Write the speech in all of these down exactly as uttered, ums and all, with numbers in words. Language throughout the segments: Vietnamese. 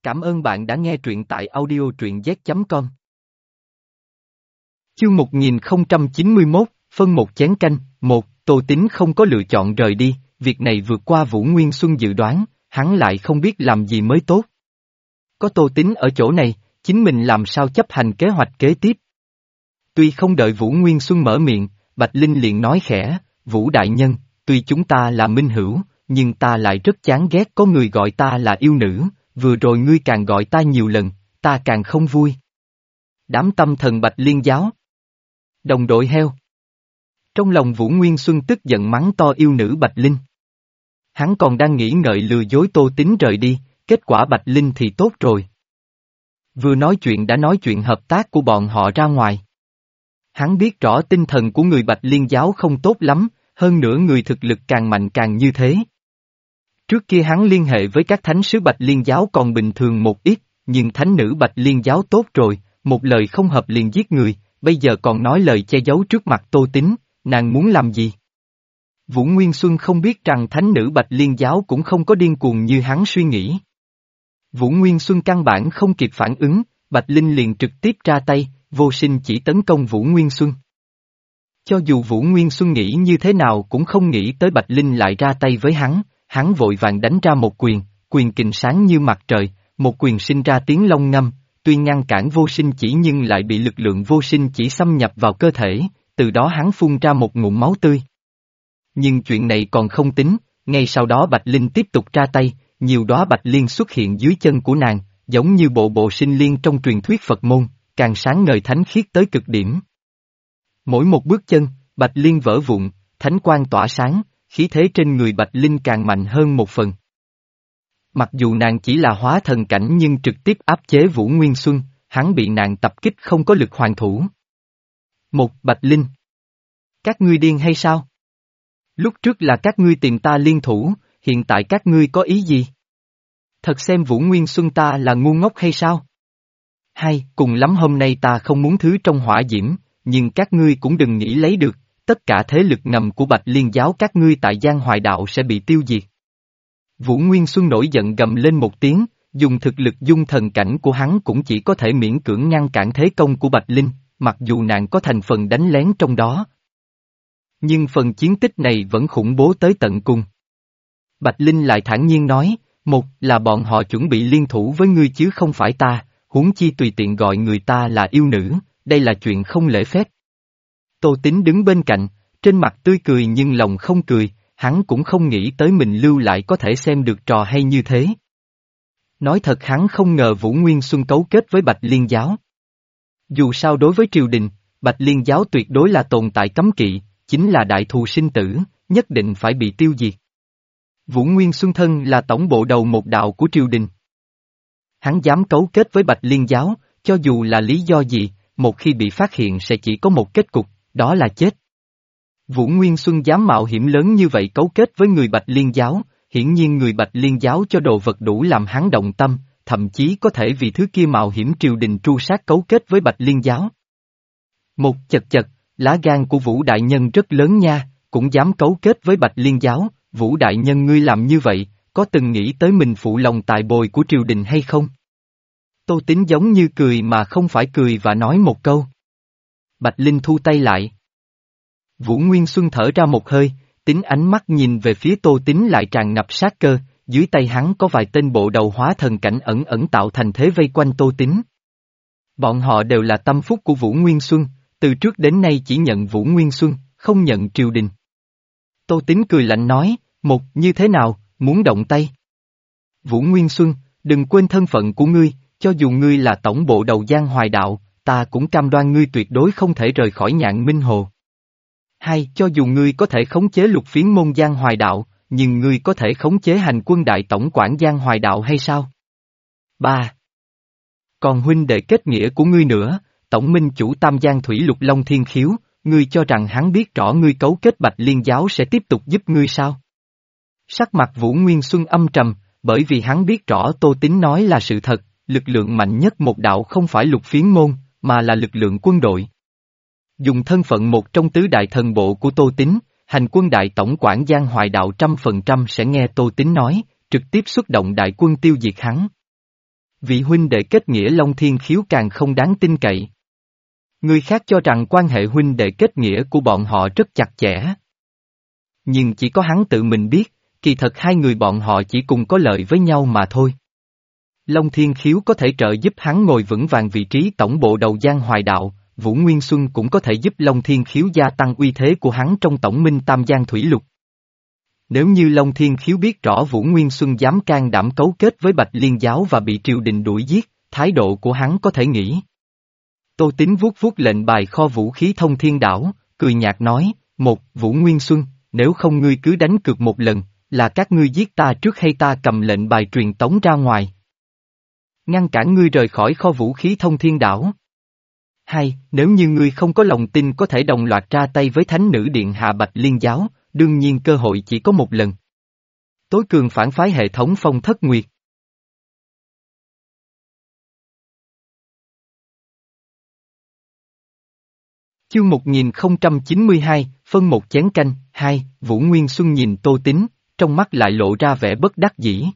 Cảm ơn bạn đã nghe truyện tại audio truyện z chấm com. Chương một nghìn không trăm chín mươi mốt, phân một chén canh, một, Tô Tín không có lựa chọn rời đi, việc này vượt qua Vũ Nguyên Xuân dự đoán, hắn lại không biết làm gì mới tốt. Có Tô Tín ở chỗ này, chính mình làm sao chấp hành kế hoạch kế tiếp. Tuy không đợi Vũ Nguyên Xuân mở miệng, Bạch Linh liền nói khẽ, Vũ Đại Nhân, tuy chúng ta là minh hữu, nhưng ta lại rất chán ghét có người gọi ta là yêu nữ, vừa rồi ngươi càng gọi ta nhiều lần, ta càng không vui. Đám tâm thần Bạch Liên giáo. Đồng đội heo. Trong lòng Vũ Nguyên Xuân tức giận mắng to yêu nữ Bạch Linh. Hắn còn đang nghĩ ngợi lừa dối Tô Tín rời đi, kết quả Bạch Linh thì tốt rồi. Vừa nói chuyện đã nói chuyện hợp tác của bọn họ ra ngoài. Hắn biết rõ tinh thần của người Bạch Liên giáo không tốt lắm, hơn nữa người thực lực càng mạnh càng như thế. Trước kia hắn liên hệ với các thánh sứ Bạch Liên giáo còn bình thường một ít, nhưng thánh nữ Bạch Liên giáo tốt rồi, một lời không hợp liền giết người, bây giờ còn nói lời che giấu trước mặt Tô Tín, nàng muốn làm gì? Vũ Nguyên Xuân không biết rằng thánh nữ Bạch Liên giáo cũng không có điên cuồng như hắn suy nghĩ. Vũ Nguyên Xuân căn bản không kịp phản ứng, Bạch Linh liền trực tiếp ra tay, vô sinh chỉ tấn công Vũ Nguyên Xuân. Cho dù Vũ Nguyên Xuân nghĩ như thế nào cũng không nghĩ tới Bạch Linh lại ra tay với hắn, hắn vội vàng đánh ra một quyền, quyền kình sáng như mặt trời, một quyền sinh ra tiếng long ngâm, tuy ngăn cản vô sinh chỉ nhưng lại bị lực lượng vô sinh chỉ xâm nhập vào cơ thể, từ đó hắn phun ra một ngụm máu tươi. Nhưng chuyện này còn không tính, ngay sau đó Bạch Linh tiếp tục ra tay, nhiều đóa bạch liên xuất hiện dưới chân của nàng, giống như bộ bộ sinh liên trong truyền thuyết Phật môn, càng sáng ngời thánh khiết tới cực điểm. Mỗi một bước chân, bạch liên vỡ vụn, thánh quang tỏa sáng, khí thế trên người bạch linh càng mạnh hơn một phần. Mặc dù nàng chỉ là hóa thần cảnh nhưng trực tiếp áp chế Vũ Nguyên Xuân, hắn bị nàng tập kích không có lực hoàn thủ. Một Bạch Linh. Các ngươi điên hay sao? Lúc trước là các ngươi tìm ta liên thủ, hiện tại các ngươi có ý gì? Thật xem Vũ Nguyên Xuân ta là ngu ngốc hay sao? Hai, cùng lắm hôm nay ta không muốn thứ trong hỏa diễm, nhưng các ngươi cũng đừng nghĩ lấy được, tất cả thế lực ngầm của Bạch Liên giáo các ngươi tại Giang Hoài Đạo sẽ bị tiêu diệt. Vũ Nguyên Xuân nổi giận gầm lên một tiếng, dùng thực lực dung thần cảnh của hắn cũng chỉ có thể miễn cưỡng ngăn cản thế công của Bạch Linh, mặc dù nàng có thành phần đánh lén trong đó. Nhưng phần chiến tích này vẫn khủng bố tới tận cùng. Bạch Linh lại thản nhiên nói, một là bọn họ chuẩn bị liên thủ với ngươi chứ không phải ta, huống chi tùy tiện gọi người ta là yêu nữ, đây là chuyện không lễ phép. Tô Tín đứng bên cạnh, trên mặt tươi cười nhưng lòng không cười, hắn cũng không nghĩ tới mình lưu lại có thể xem được trò hay như thế. Nói thật hắn không ngờ Vũ Nguyên Xuân cấu kết với Bạch Liên giáo. Dù sao đối với triều đình, Bạch Liên giáo tuyệt đối là tồn tại cấm kỵ, chính là đại thù sinh tử, nhất định phải bị tiêu diệt. Vũ Nguyên Xuân thân là tổng bộ đầu một đạo của triều đình. Hắn dám cấu kết với Bạch Liên giáo, cho dù là lý do gì, một khi bị phát hiện sẽ chỉ có một kết cục, đó là chết. Vũ Nguyên Xuân dám mạo hiểm lớn như vậy cấu kết với người Bạch Liên giáo, hiển nhiên người Bạch Liên giáo cho đồ vật đủ làm hắn động tâm, thậm chí có thể vì thứ kia mạo hiểm triều đình tru sát cấu kết với Bạch Liên giáo. Một chật chật, lá gan của Vũ Đại Nhân rất lớn nha, cũng dám cấu kết với Bạch Liên giáo, Vũ Đại Nhân ngươi làm như vậy, có từng nghĩ tới mình phụ lòng tài bồi của triều đình hay không? Tô Tín giống như cười mà không phải cười và nói một câu. Bạch Linh thu tay lại. Vũ Nguyên Xuân thở ra một hơi, Tín ánh mắt nhìn về phía Tô Tín lại tràn ngập sát cơ, dưới tay hắn có vài tên bộ đầu hóa thần cảnh ẩn ẩn tạo thành thế vây quanh Tô Tín. Bọn họ đều là tâm phúc của Vũ Nguyên Xuân, từ trước đến nay chỉ nhận Vũ Nguyên Xuân, không nhận triều đình. Tô Tín cười lạnh nói, một, như thế nào, muốn động tay? Vũ Nguyên Xuân, đừng quên thân phận của ngươi, cho dù ngươi là tổng bộ đầu Giang Hoài Đạo, ta cũng cam đoan ngươi tuyệt đối không thể rời khỏi Nhạn Minh Hồ. Hai, cho dù ngươi có thể khống chế lục phiến môn Giang Hoài Đạo, nhưng ngươi có thể khống chế hành quân đại tổng quản Giang Hoài Đạo hay sao? Ba. Còn huynh đệ kết nghĩa của ngươi nữa, tổng minh chủ Tam Giang Thủy Lục Long Thiên Khiếu, ngươi cho rằng hắn biết rõ ngươi cấu kết Bạch Liên giáo sẽ tiếp tục giúp ngươi sao? Sắc mặt Vũ Nguyên Xuân âm trầm, bởi vì hắn biết rõ Tô Tín nói là sự thật, lực lượng mạnh nhất một đạo không phải lục phiến môn, mà là lực lượng quân đội. Dùng thân phận một trong tứ đại thần bộ của Tô Tín, hành quân đại tổng quản Giang Hoài Đạo trăm phần trăm sẽ nghe Tô Tín nói, trực tiếp xuất động đại quân tiêu diệt hắn. Vị huynh đệ kết nghĩa Long Thiên Khiếu càng không đáng tin cậy. Người khác cho rằng quan hệ huynh đệ kết nghĩa của bọn họ rất chặt chẽ. Nhưng chỉ có hắn tự mình biết, kỳ thật hai người bọn họ chỉ cùng có lợi với nhau mà thôi. Long Thiên Khiếu có thể trợ giúp hắn ngồi vững vàng vị trí tổng bộ đầu Giang Hoài Đạo, Vũ Nguyên Xuân cũng có thể giúp Long Thiên Khiếu gia tăng uy thế của hắn trong tổng minh Tam Giang Thủy Lục. Nếu như Long Thiên Khiếu biết rõ Vũ Nguyên Xuân dám can đảm cấu kết với Bạch Liên Giáo và bị triều đình đuổi giết, thái độ của hắn có thể nghĩ. Tô Tín vuốt vuốt lệnh bài kho vũ khí Thông Thiên Đảo, cười nhạt nói, một, Vũ Nguyên Xuân, nếu không ngươi cứ đánh cược một lần, là các ngươi giết ta trước hay ta cầm lệnh bài truyền tống ra ngoài. Ngăn cản ngươi rời khỏi kho vũ khí Thông Thiên Đảo. Hai, nếu như ngươi không có lòng tin có thể đồng loạt ra tay với Thánh Nữ Điện Hạ Bạch Liên Giáo, đương nhiên cơ hội chỉ có một lần. Tối cường phản phái hệ thống Phong Thất Nguyệt. Chương một nghìn không trăm chín mươi hai, phân một chén canh, hai, Vũ Nguyên Xuân nhìn Tô Tín, trong mắt lại lộ ra vẻ bất đắc dĩ.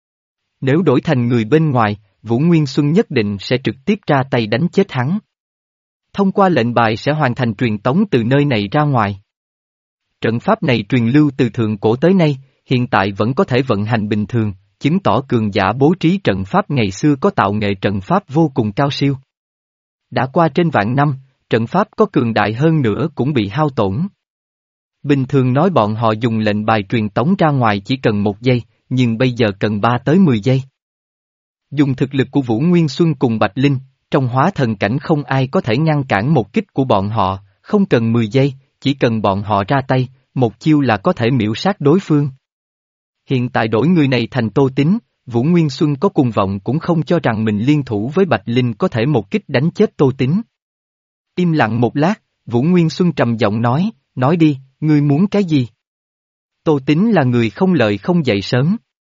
Nếu đổi thành người bên ngoài, Vũ Nguyên Xuân nhất định sẽ trực tiếp ra tay đánh chết hắn. Thông qua lệnh bài sẽ hoàn thành truyền tống từ nơi này ra ngoài. Trận pháp này truyền lưu từ thượng cổ tới nay, hiện tại vẫn có thể vận hành bình thường, chứng tỏ cường giả bố trí trận pháp ngày xưa có tạo nghệ trận pháp vô cùng cao siêu. Đã qua trên vạn năm, trận pháp có cường đại hơn nữa cũng bị hao tổn. Bình thường nói bọn họ dùng lệnh bài truyền tống ra ngoài chỉ cần một giây, nhưng bây giờ cần ba tới mười giây. Dùng thực lực của Vũ Nguyên Xuân cùng Bạch Linh, trong hóa thần cảnh không ai có thể ngăn cản một kích của bọn họ, không cần mười giây, chỉ cần bọn họ ra tay, một chiêu là có thể miễu sát đối phương. Hiện tại đổi người này thành Tô Tín, Vũ Nguyên Xuân có cuồng vọng cũng không cho rằng mình liên thủ với Bạch Linh có thể một kích đánh chết Tô Tín. Im lặng một lát, Vũ Nguyên Xuân trầm giọng nói, nói đi, ngươi muốn cái gì? Tô Tín là người không lợi không dậy sớm.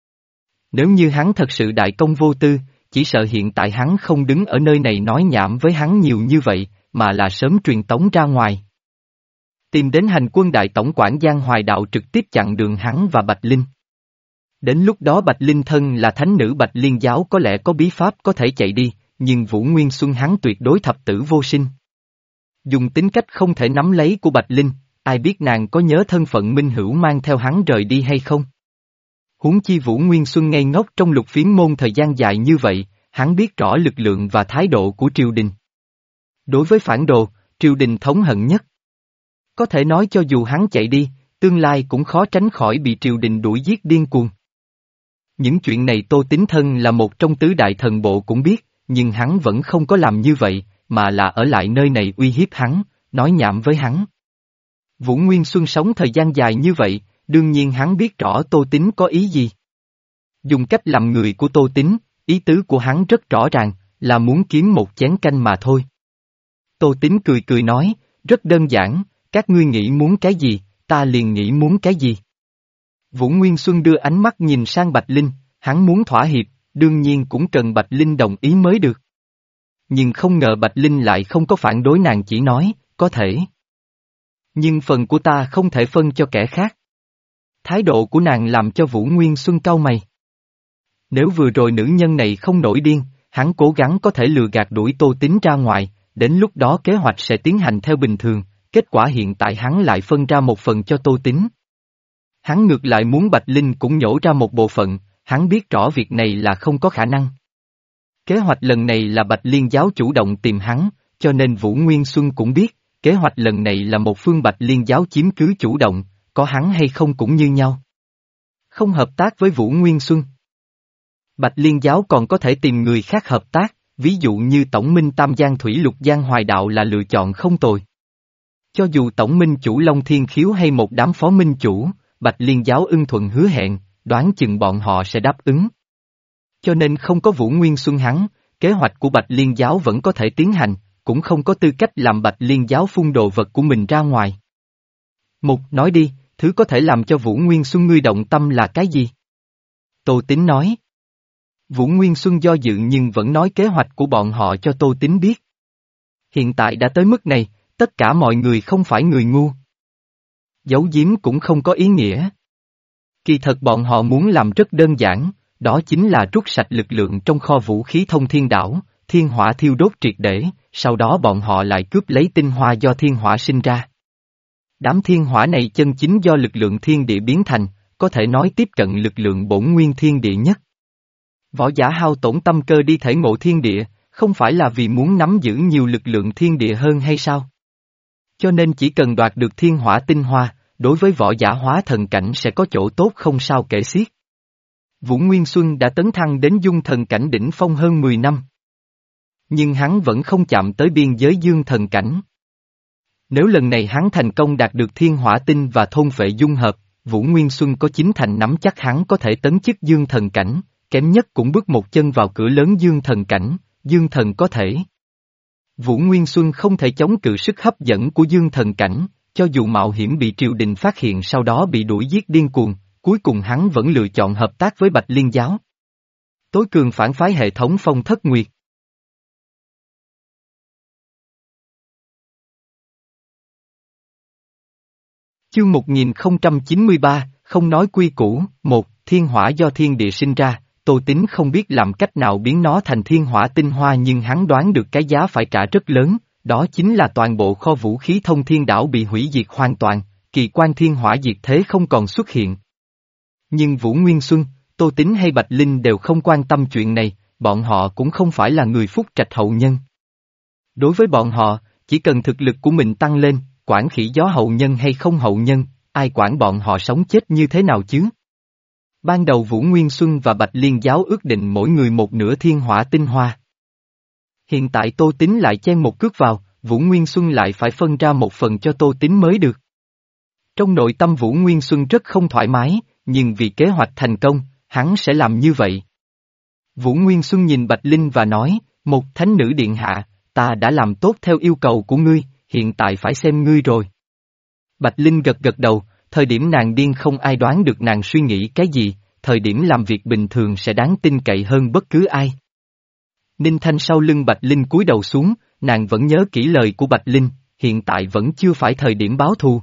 Nếu như hắn thật sự đại công vô tư, chỉ sợ hiện tại hắn không đứng ở nơi này nói nhảm với hắn nhiều như vậy, mà là sớm truyền tống ra ngoài. Tìm đến hành quân đại tổng quản Giang Hoài Đạo trực tiếp chặn đường hắn và Bạch Linh. Đến lúc đó Bạch Linh thân là thánh nữ Bạch Liên Giáo có lẽ có bí pháp có thể chạy đi, nhưng Vũ Nguyên Xuân hắn tuyệt đối thập tử vô sinh. Dùng tính cách không thể nắm lấy của Bạch Linh, ai biết nàng có nhớ thân phận Minh Hữu mang theo hắn rời đi hay không? Huống chi Vũ Nguyên Xuân ngây ngốc trong Lục Phiến môn thời gian dài như vậy, hắn biết rõ lực lượng và thái độ của triều đình. Đối với phản đồ, triều đình thống hận nhất. Có thể nói cho dù hắn chạy đi, tương lai cũng khó tránh khỏi bị triều đình đuổi giết điên cuồng. Những chuyện này Tô Tín thân là một trong tứ đại thần bộ cũng biết, nhưng hắn vẫn không có làm như vậy, mà là ở lại nơi này uy hiếp hắn, nói nhảm với hắn. Vũ Nguyên Xuân sống thời gian dài như vậy, đương nhiên hắn biết rõ Tô Tín có ý gì. Dùng cách làm người của Tô Tín, ý tứ của hắn rất rõ ràng, là muốn kiếm một chén canh mà thôi. Tô Tín cười cười nói, rất đơn giản, các ngươi nghĩ muốn cái gì, ta liền nghĩ muốn cái gì. Vũ Nguyên Xuân đưa ánh mắt nhìn sang Bạch Linh, hắn muốn thỏa hiệp, đương nhiên cũng cần Bạch Linh đồng ý mới được. Nhưng không ngờ Bạch Linh lại không có phản đối, nàng chỉ nói, có thể. Nhưng phần của ta không thể phân cho kẻ khác. Thái độ của nàng làm cho Vũ Nguyên Xuân cau mày. Nếu vừa rồi nữ nhân này không nổi điên, hắn cố gắng có thể lừa gạt đuổi Tô Tín ra ngoài, đến lúc đó kế hoạch sẽ tiến hành theo bình thường, kết quả hiện tại hắn lại phân ra một phần cho Tô Tín. Hắn ngược lại muốn Bạch Linh cũng nhổ ra một bộ phận, hắn biết rõ việc này là không có khả năng. Kế hoạch lần này là Bạch Liên Giáo chủ động tìm hắn, cho nên Vũ Nguyên Xuân cũng biết, kế hoạch lần này là một phương Bạch Liên Giáo chiếm cứ chủ động, có hắn hay không cũng như nhau. Không hợp tác với Vũ Nguyên Xuân. Bạch Liên Giáo còn có thể tìm người khác hợp tác, ví dụ như Tổng minh Tam Giang Thủy Lục Giang Hoài Đạo là lựa chọn không tồi. Cho dù Tổng minh chủ Long Thiên Khiếu hay một đám phó minh chủ, Bạch Liên Giáo ưng thuận hứa hẹn, đoán chừng bọn họ sẽ đáp ứng. Cho nên không có Vũ Nguyên Xuân hắn, kế hoạch của Bạch Liên Giáo vẫn có thể tiến hành, cũng không có tư cách làm Bạch Liên Giáo phun đồ vật của mình ra ngoài. Một, nói đi, thứ có thể làm cho Vũ Nguyên Xuân ngươi động tâm là cái gì? Tô Tín nói. Vũ Nguyên Xuân do dự nhưng vẫn nói kế hoạch của bọn họ cho Tô Tín biết. Hiện tại đã tới mức này, tất cả mọi người không phải người ngu. Giấu giếm cũng không có ý nghĩa. Kỳ thật bọn họ muốn làm rất đơn giản, đó chính là rút sạch lực lượng trong kho vũ khí thông thiên đảo, thiên hỏa thiêu đốt triệt để, sau đó bọn họ lại cướp lấy tinh hoa do thiên hỏa sinh ra. Đám thiên hỏa này chân chính do lực lượng thiên địa biến thành, có thể nói tiếp cận lực lượng bổn nguyên thiên địa nhất. Võ giả hao tổn tâm cơ đi thể ngộ thiên địa, không phải là vì muốn nắm giữ nhiều lực lượng thiên địa hơn hay sao? Cho nên chỉ cần đoạt được thiên hỏa tinh hoa, đối với võ giả hóa thần cảnh sẽ có chỗ tốt không sao kể xiết. Vũ Nguyên Xuân đã tấn thăng đến dung thần cảnh đỉnh phong hơn mười năm. Nhưng hắn vẫn không chạm tới biên giới dương thần cảnh. Nếu lần này hắn thành công đạt được thiên hỏa tinh và thôn vệ dung hợp, Vũ Nguyên Xuân có chín thành nắm chắc hắn có thể tấn chức dương thần cảnh, kém nhất cũng bước một chân vào cửa lớn dương thần cảnh, dương thần có thể. Vũ Nguyên Xuân không thể chống cự sức hấp dẫn của dương thần cảnh, cho dù mạo hiểm bị triều đình phát hiện sau đó bị đuổi giết điên cuồng, cuối cùng hắn vẫn lựa chọn hợp tác với Bạch Liên giáo. Tối cường phản phái hệ thống Phong Thất Nguyệt. Chương một nghìn không trăm chín mươi ba, không nói quy củ, một, thiên hỏa do thiên địa sinh ra, Tô Tín không biết làm cách nào biến nó thành thiên hỏa tinh hoa nhưng hắn đoán được cái giá phải trả rất lớn, đó chính là toàn bộ kho vũ khí thông thiên đảo bị hủy diệt hoàn toàn, kỳ quan thiên hỏa diệt thế không còn xuất hiện. Nhưng Vũ Nguyên Xuân, Tô Tín hay Bạch Linh đều không quan tâm chuyện này, bọn họ cũng không phải là người phúc trạch hậu nhân. Đối với bọn họ, chỉ cần thực lực của mình tăng lên, quản khỉ gió hậu nhân hay không hậu nhân, ai quản bọn họ sống chết như thế nào chứ? Ban đầu Vũ Nguyên Xuân và Bạch Liên giáo ước định mỗi người một nửa thiên hỏa tinh hoa. Hiện tại Tô Tín lại chen một cước vào, Vũ Nguyên Xuân lại phải phân ra một phần cho Tô Tín mới được. Trong nội tâm Vũ Nguyên Xuân rất không thoải mái, nhưng vì kế hoạch thành công, hắn sẽ làm như vậy. Vũ Nguyên Xuân nhìn Bạch Linh và nói, một thánh nữ điện hạ, ta đã làm tốt theo yêu cầu của ngươi, hiện tại phải xem ngươi rồi. Bạch Linh gật gật đầu, thời điểm nàng điên không ai đoán được nàng suy nghĩ cái gì, thời điểm làm việc bình thường sẽ đáng tin cậy hơn bất cứ ai. Ninh Thanh sau lưng Bạch Linh cúi đầu xuống, nàng vẫn nhớ kỹ lời của Bạch Linh, hiện tại vẫn chưa phải thời điểm báo thù.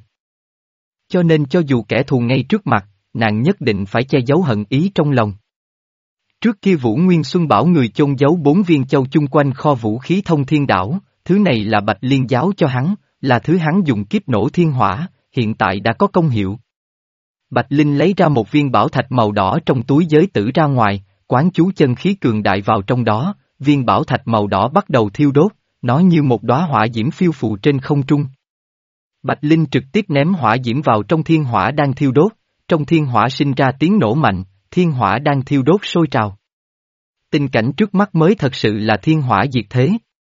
Cho nên cho dù kẻ thù ngay trước mặt, nàng nhất định phải che giấu hận ý trong lòng. Trước kia Vũ Nguyên Xuân bảo người chôn giấu bốn viên châu chung quanh kho vũ khí thông thiên đảo, thứ này là Bạch Liên giáo cho hắn, là thứ hắn dùng kiếp nổ thiên hỏa, hiện tại đã có công hiệu. Bạch Linh lấy ra một viên bảo thạch màu đỏ trong túi giới tử ra ngoài, quán chú chân khí cường đại vào trong đó, viên bảo thạch màu đỏ bắt đầu thiêu đốt, nó như một đóa hỏa diễm phiêu phù trên không trung. Bạch Linh trực tiếp ném hỏa diễm vào trong thiên hỏa đang thiêu đốt, trong thiên hỏa sinh ra tiếng nổ mạnh, thiên hỏa đang thiêu đốt sôi trào. Tình cảnh trước mắt mới thật sự là thiên hỏa diệt thế.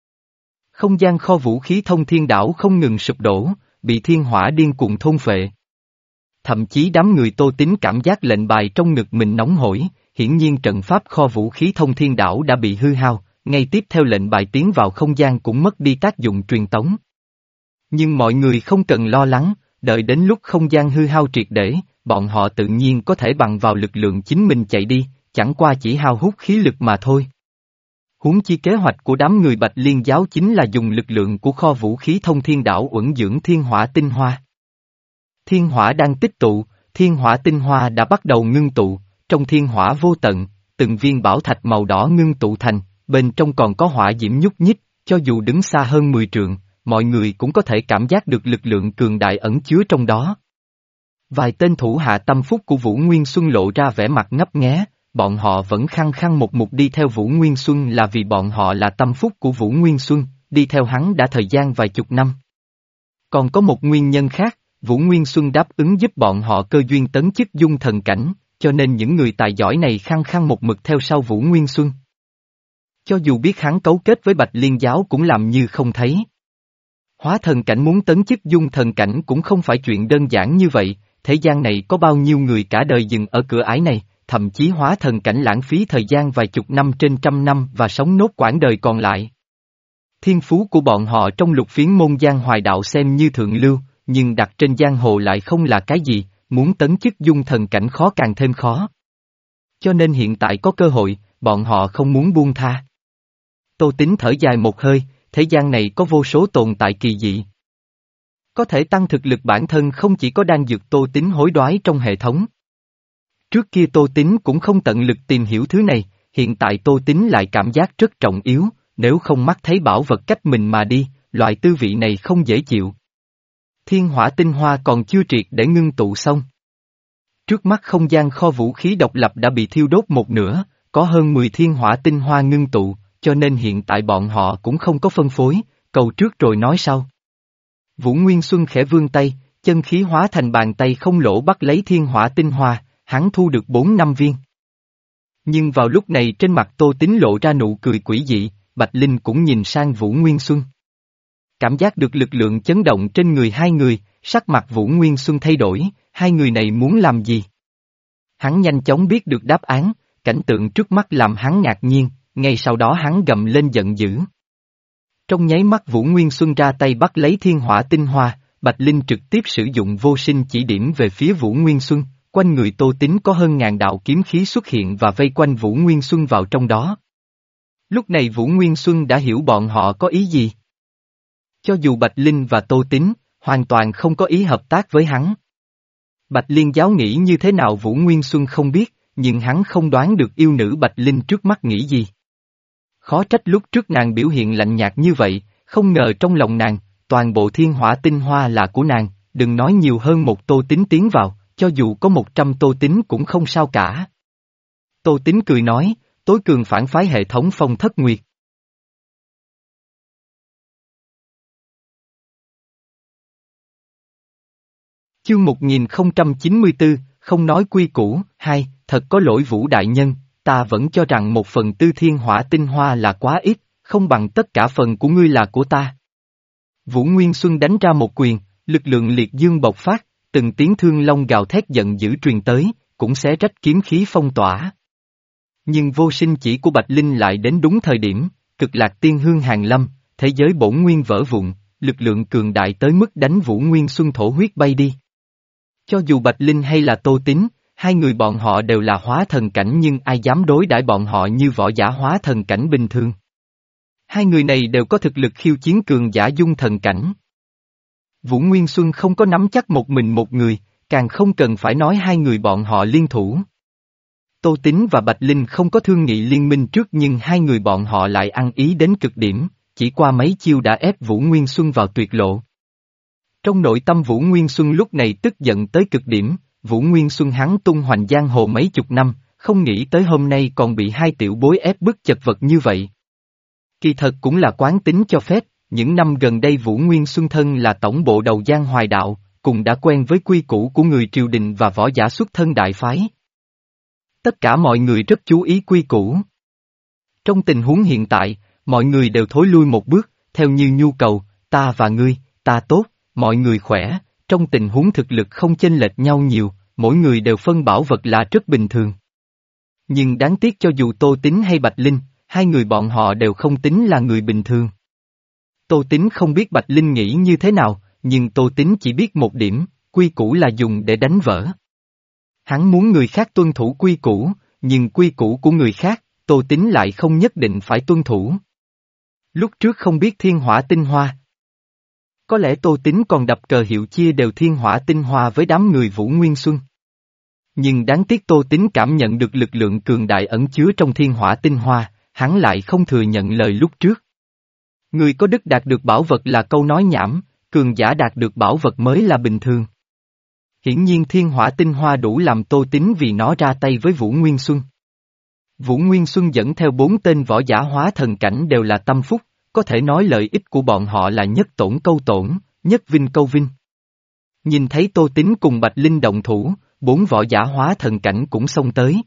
Không gian kho vũ khí thông thiên đảo không ngừng sụp đổ, bị thiên hỏa điên cuồng thôn phệ. Thậm chí đám người Tô Tín cảm giác lệnh bài trong ngực mình nóng hổi, hiển nhiên trận pháp kho vũ khí thông thiên đảo đã bị hư hao, ngay tiếp theo lệnh bài tiến vào không gian cũng mất đi tác dụng truyền tống. Nhưng mọi người không cần lo lắng, đợi đến lúc không gian hư hao triệt để, bọn họ tự nhiên có thể bằng vào lực lượng chính mình chạy đi, chẳng qua chỉ hao hút khí lực mà thôi. Huống chi kế hoạch của đám người Bạch Liên giáo chính là dùng lực lượng của kho vũ khí thông thiên đảo uẩn dưỡng thiên hỏa tinh hoa. Thiên hỏa đang tích tụ, thiên hỏa tinh hoa đã bắt đầu ngưng tụ, trong thiên hỏa vô tận, từng viên bảo thạch màu đỏ ngưng tụ thành, bên trong còn có hỏa diễm nhúc nhích, cho dù đứng xa hơn mười trượng, mọi người cũng có thể cảm giác được lực lượng cường đại ẩn chứa trong đó. Vài tên thủ hạ tâm phúc của Vũ Nguyên Xuân lộ ra vẻ mặt ngấp nghé, bọn họ vẫn khăng khăng một mục đi theo Vũ Nguyên Xuân là vì bọn họ là tâm phúc của Vũ Nguyên Xuân, đi theo hắn đã thời gian vài chục năm. Còn có một nguyên nhân khác, Vũ Nguyên Xuân đáp ứng giúp bọn họ cơ duyên tấn chức dung thần cảnh, cho nên những người tài giỏi này khăng khăng một mực theo sau Vũ Nguyên Xuân. Cho dù biết hắn cấu kết với Bạch Liên giáo cũng làm như không thấy. Hóa thần cảnh muốn tấn chức dung thần cảnh cũng không phải chuyện đơn giản như vậy, thế gian này có bao nhiêu người cả đời dừng ở cửa ải này, thậm chí hóa thần cảnh lãng phí thời gian vài chục năm trên trăm năm và sống nốt quãng đời còn lại. Thiên phú của bọn họ trong lục phiến môn giang hoài đạo xem như thượng lưu, nhưng đặt trên giang hồ lại không là cái gì, muốn tấn chức dung thần cảnh khó càng thêm khó. Cho nên hiện tại có cơ hội, bọn họ không muốn buông tha. Tô Tín thở dài một hơi, thế gian này có vô số tồn tại kỳ dị. Có thể tăng thực lực bản thân không chỉ có đan dược Tô Tín hối đoái trong hệ thống. Trước kia Tô Tín cũng không tận lực tìm hiểu thứ này, hiện tại Tô Tín lại cảm giác rất trọng yếu, nếu không mắt thấy bảo vật cách mình mà đi, loại tư vị này không dễ chịu. Thiên hỏa tinh hoa còn chưa triệt để ngưng tụ xong. Trước mắt không gian kho vũ khí độc lập đã bị thiêu đốt một nửa, có hơn mười thiên hỏa tinh hoa ngưng tụ, cho nên hiện tại bọn họ cũng không có phân phối, cầu trước rồi nói sau. Vũ Nguyên Xuân khẽ vươn tay, chân khí hóa thành bàn tay không lỗ bắt lấy thiên hỏa tinh hoa, hắn thu được bốn năm viên. Nhưng vào lúc này trên mặt Tô Tín lộ ra nụ cười quỷ dị, Bạch Linh cũng nhìn sang Vũ Nguyên Xuân. Cảm giác được lực lượng chấn động trên người hai người, sắc mặt Vũ Nguyên Xuân thay đổi, hai người này muốn làm gì? Hắn nhanh chóng biết được đáp án, cảnh tượng trước mắt làm hắn ngạc nhiên, ngay sau đó hắn gầm lên giận dữ. Trong nháy mắt Vũ Nguyên Xuân ra tay bắt lấy thiên hỏa tinh hoa, Bạch Linh trực tiếp sử dụng vô sinh chỉ điểm về phía Vũ Nguyên Xuân, quanh người Tô Tín có hơn ngàn đạo kiếm khí xuất hiện và vây quanh Vũ Nguyên Xuân vào trong đó. Lúc này Vũ Nguyên Xuân đã hiểu bọn họ có ý gì. Cho dù Bạch Linh và Tô Tín, hoàn toàn không có ý hợp tác với hắn. Bạch Liên giáo nghĩ như thế nào Vũ Nguyên Xuân không biết, nhưng hắn không đoán được yêu nữ Bạch Linh trước mắt nghĩ gì. Khó trách lúc trước nàng biểu hiện lạnh nhạt như vậy, không ngờ trong lòng nàng, toàn bộ thiên hỏa tinh hoa là của nàng, đừng nói nhiều hơn một Tô Tín tiến vào, cho dù có một trăm Tô Tín cũng không sao cả. Tô Tín cười nói, tối cường phản phái hệ thống Phong Thất Nguyệt. Chương một nghìn không trăm chín mươi tư, không nói quy củ, hai, thật có lỗi Vũ Đại Nhân, ta vẫn cho rằng một phần tư thiên hỏa tinh hoa là quá ít, không bằng tất cả phần của ngươi là của ta. Vũ Nguyên Xuân đánh ra một quyền, lực lượng liệt dương bộc phát, từng tiếng thương long gào thét giận dữ truyền tới, cũng xé rách kiếm khí phong tỏa. Nhưng vô sinh chỉ của Bạch Linh lại đến đúng thời điểm, cực lạc tiên hương hàng lâm, thế giới bổn nguyên vỡ vụn, lực lượng cường đại tới mức đánh Vũ Nguyên Xuân thổ huyết bay đi. Cho dù Bạch Linh hay là Tô Tín, hai người bọn họ đều là hóa thần cảnh nhưng ai dám đối đãi bọn họ như võ giả hóa thần cảnh bình thường. Hai người này đều có thực lực khiêu chiến cường giả dung thần cảnh. Vũ Nguyên Xuân không có nắm chắc một mình một người, càng không cần phải nói hai người bọn họ liên thủ. Tô Tín và Bạch Linh không có thương nghị liên minh trước nhưng hai người bọn họ lại ăn ý đến cực điểm, chỉ qua mấy chiêu đã ép Vũ Nguyên Xuân vào tuyệt lộ. Trong nội tâm Vũ Nguyên Xuân lúc này tức giận tới cực điểm, Vũ Nguyên Xuân hắn tung hoành giang hồ mấy chục năm, không nghĩ tới hôm nay còn bị hai tiểu bối ép bức chật vật như vậy. Kỳ thật cũng là quán tính cho phép, những năm gần đây Vũ Nguyên Xuân thân là tổng bộ đầu Giang Hoài Đạo, cùng đã quen với quy củ của người triều đình và võ giả xuất thân đại phái. Tất cả mọi người rất chú ý quy củ. Trong tình huống hiện tại, mọi người đều thối lui một bước, theo như nhu cầu, ta và ngươi, ta tốt, mọi người khỏe, trong tình huống thực lực không chênh lệch nhau nhiều, mỗi người đều phân bảo vật là rất bình thường. Nhưng đáng tiếc cho dù Tô Tín hay Bạch Linh, hai người bọn họ đều không tính là người bình thường. Tô Tín không biết Bạch Linh nghĩ như thế nào, nhưng Tô Tín chỉ biết một điểm, quy củ là dùng để đánh vỡ. Hắn muốn người khác tuân thủ quy củ, nhưng quy củ của người khác, Tô Tín lại không nhất định phải tuân thủ. Lúc trước không biết thiên hỏa tinh hoa. Có lẽ Tô Tín còn đập cờ hiệu chia đều thiên hỏa tinh hoa với đám người Vũ Nguyên Xuân. Nhưng đáng tiếc Tô Tín cảm nhận được lực lượng cường đại ẩn chứa trong thiên hỏa tinh hoa, hắn lại không thừa nhận lời lúc trước. Người có đức đạt được bảo vật là câu nói nhảm, cường giả đạt được bảo vật mới là bình thường. Hiển nhiên thiên hỏa tinh hoa đủ làm Tô Tín vì nó ra tay với Vũ Nguyên Xuân. Vũ Nguyên Xuân dẫn theo bốn tên võ giả hóa thần cảnh đều là tâm phúc, có thể nói lợi ích của bọn họ là nhất tổn câu tổn, nhất vinh câu vinh. Nhìn thấy Tô Tín cùng Bạch Linh động thủ, bốn võ giả hóa thần cảnh cũng xông tới.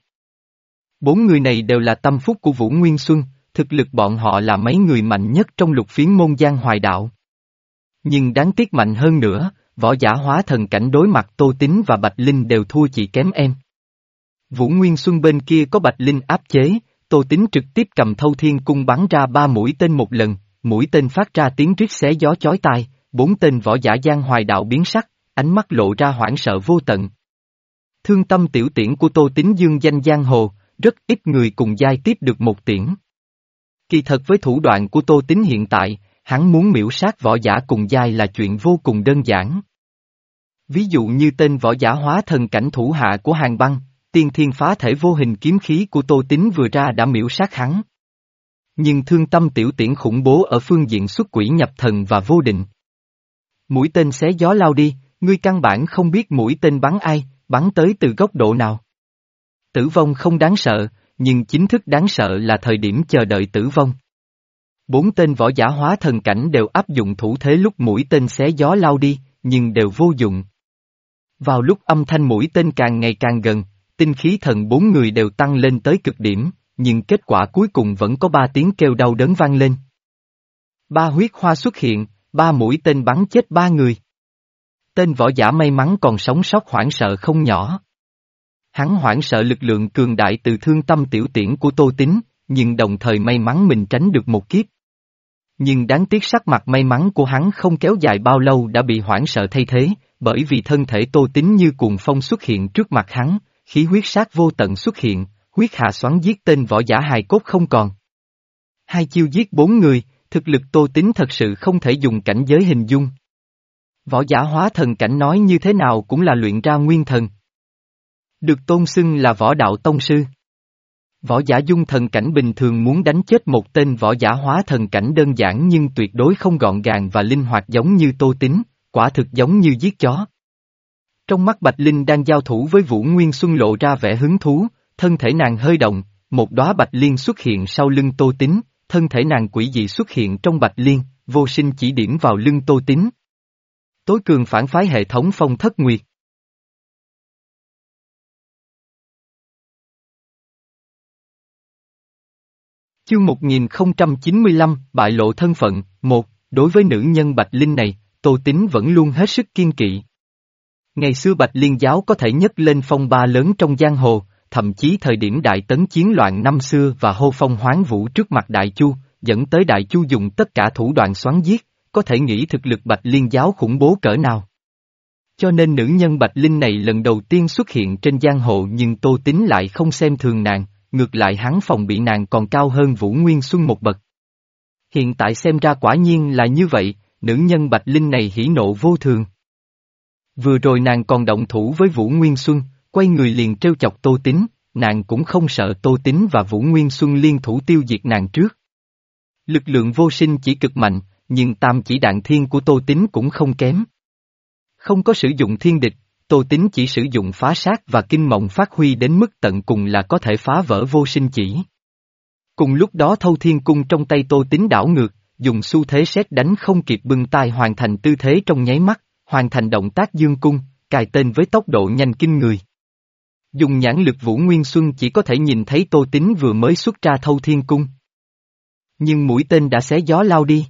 Bốn người này đều là tâm phúc của Vũ Nguyên Xuân, thực lực bọn họ là mấy người mạnh nhất trong lục phiến môn Giang Hoài Đạo. Nhưng đáng tiếc mạnh hơn nữa, võ giả hóa thần cảnh đối mặt Tô Tín và Bạch Linh đều thua chỉ kém em. Vũ Nguyên Xuân bên kia có Bạch Linh áp chế, Tô Tín trực tiếp cầm Thâu Thiên Cung bắn ra ba mũi tên một lần, mũi tên phát ra tiếng rít xé gió chói tai, bốn tên võ giả Giang Hoài Đạo biến sắc, ánh mắt lộ ra hoảng sợ vô tận. Thương tâm tiểu tiễn của Tô Tín dương danh giang hồ, rất ít người cùng giai tiếp được một tiễn. Kỳ thật với thủ đoạn của Tô Tín hiện tại, hắn muốn miễu sát võ giả cùng giai là chuyện vô cùng đơn giản. Ví dụ như tên võ giả hóa thần cảnh thủ hạ của Hàng Băng, tiên thiên phá thể vô hình kiếm khí của Tô Tín vừa ra đã miễu sát hắn. Nhưng thương tâm tiểu tiễn khủng bố ở phương diện xuất quỷ nhập thần và vô định. Mũi tên xé gió lao đi, ngươi căn bản không biết mũi tên bắn ai, bắn tới từ góc độ nào. Tử vong không đáng sợ, nhưng chính thức đáng sợ là thời điểm chờ đợi tử vong. Bốn tên võ giả hóa thần cảnh đều áp dụng thủ thế lúc mũi tên xé gió lao đi, nhưng đều vô dụng. Vào lúc âm thanh mũi tên càng ngày càng gần, tinh khí thần bốn người đều tăng lên tới cực điểm, nhưng kết quả cuối cùng vẫn có ba tiếng kêu đau đớn vang lên. Ba huyết hoa xuất hiện, ba mũi tên bắn chết ba người. Tên võ giả may mắn còn sống sót hoảng sợ không nhỏ. Hắn hoảng sợ lực lượng cường đại từ thương tâm tiểu tiễn của Tô Tín, nhưng đồng thời may mắn mình tránh được một kiếp. Nhưng đáng tiếc sắc mặt may mắn của hắn không kéo dài bao lâu đã bị hoảng sợ thay thế, bởi vì thân thể Tô Tín như cuồng phong xuất hiện trước mặt hắn, khí huyết sát vô tận xuất hiện, huyết hà xoắn giết tên võ giả hài cốt không còn. Hai chiêu giết bốn người, thực lực Tô Tín thật sự không thể dùng cảnh giới hình dung. Võ giả hóa thần cảnh nói như thế nào cũng là luyện ra nguyên thần. Được tôn xưng là võ đạo tông sư. Võ giả dung thần cảnh bình thường muốn đánh chết một tên võ giả hóa thần cảnh đơn giản nhưng tuyệt đối không gọn gàng và linh hoạt giống như Tô Tín, quả thực giống như giết chó. Trong mắt Bạch Linh đang giao thủ với Vũ Nguyên Xuân lộ ra vẻ hứng thú, thân thể nàng hơi động, một đóa bạch liên xuất hiện sau lưng Tô Tín, thân thể nàng quỷ dị xuất hiện trong bạch liên, vô sinh chỉ điểm vào lưng Tô Tín. Tối cường phản phái hệ thống Phong Thất Nguyệt. Chương một nghìn không trăm chín mươi lăm, bại lộ thân phận, một, đối với nữ nhân Bạch Linh này, Tô Tín vẫn luôn hết sức kiên kỵ. Ngày xưa Bạch Liên giáo có thể nhấc lên phong ba lớn trong giang hồ, thậm chí thời điểm Đại Tấn chiến loạn năm xưa và hô phong hoán vũ trước mặt Đại Chu, dẫn tới Đại Chu dùng tất cả thủ đoạn xoắn giết, có thể nghĩ thực lực Bạch Liên giáo khủng bố cỡ nào. Cho nên nữ nhân Bạch Linh này lần đầu tiên xuất hiện trên giang hồ nhưng Tô Tín lại không xem thường nàng, ngược lại hắn phòng bị nàng còn cao hơn Vũ Nguyên Xuân một bậc. Hiện tại xem ra quả nhiên là như vậy, nữ nhân Bạch Linh này hỉ nộ vô thường. Vừa rồi nàng còn động thủ với Vũ Nguyên Xuân, quay người liền trêu chọc Tô Tín, nàng cũng không sợ Tô Tín và Vũ Nguyên Xuân liên thủ tiêu diệt nàng trước. Lực lượng vô sinh chỉ cực mạnh, nhưng tam chỉ đạn thiên của Tô Tín cũng không kém. Không có sử dụng thiên địch, Tô Tín chỉ sử dụng phá sát và kinh mộng phát huy đến mức tận cùng là có thể phá vỡ vô sinh chỉ. Cùng lúc đó Thâu Thiên Cung trong tay Tô Tín đảo ngược, dùng xu thế sét đánh không kịp bưng tay hoàn thành tư thế trong nháy mắt, hoàn thành động tác dương cung, cài tên với tốc độ nhanh kinh người. Dùng nhãn lực Vũ Nguyên Xuân chỉ có thể nhìn thấy Tô Tín vừa mới xuất ra Thâu Thiên Cung. Nhưng mũi tên đã xé gió lao đi.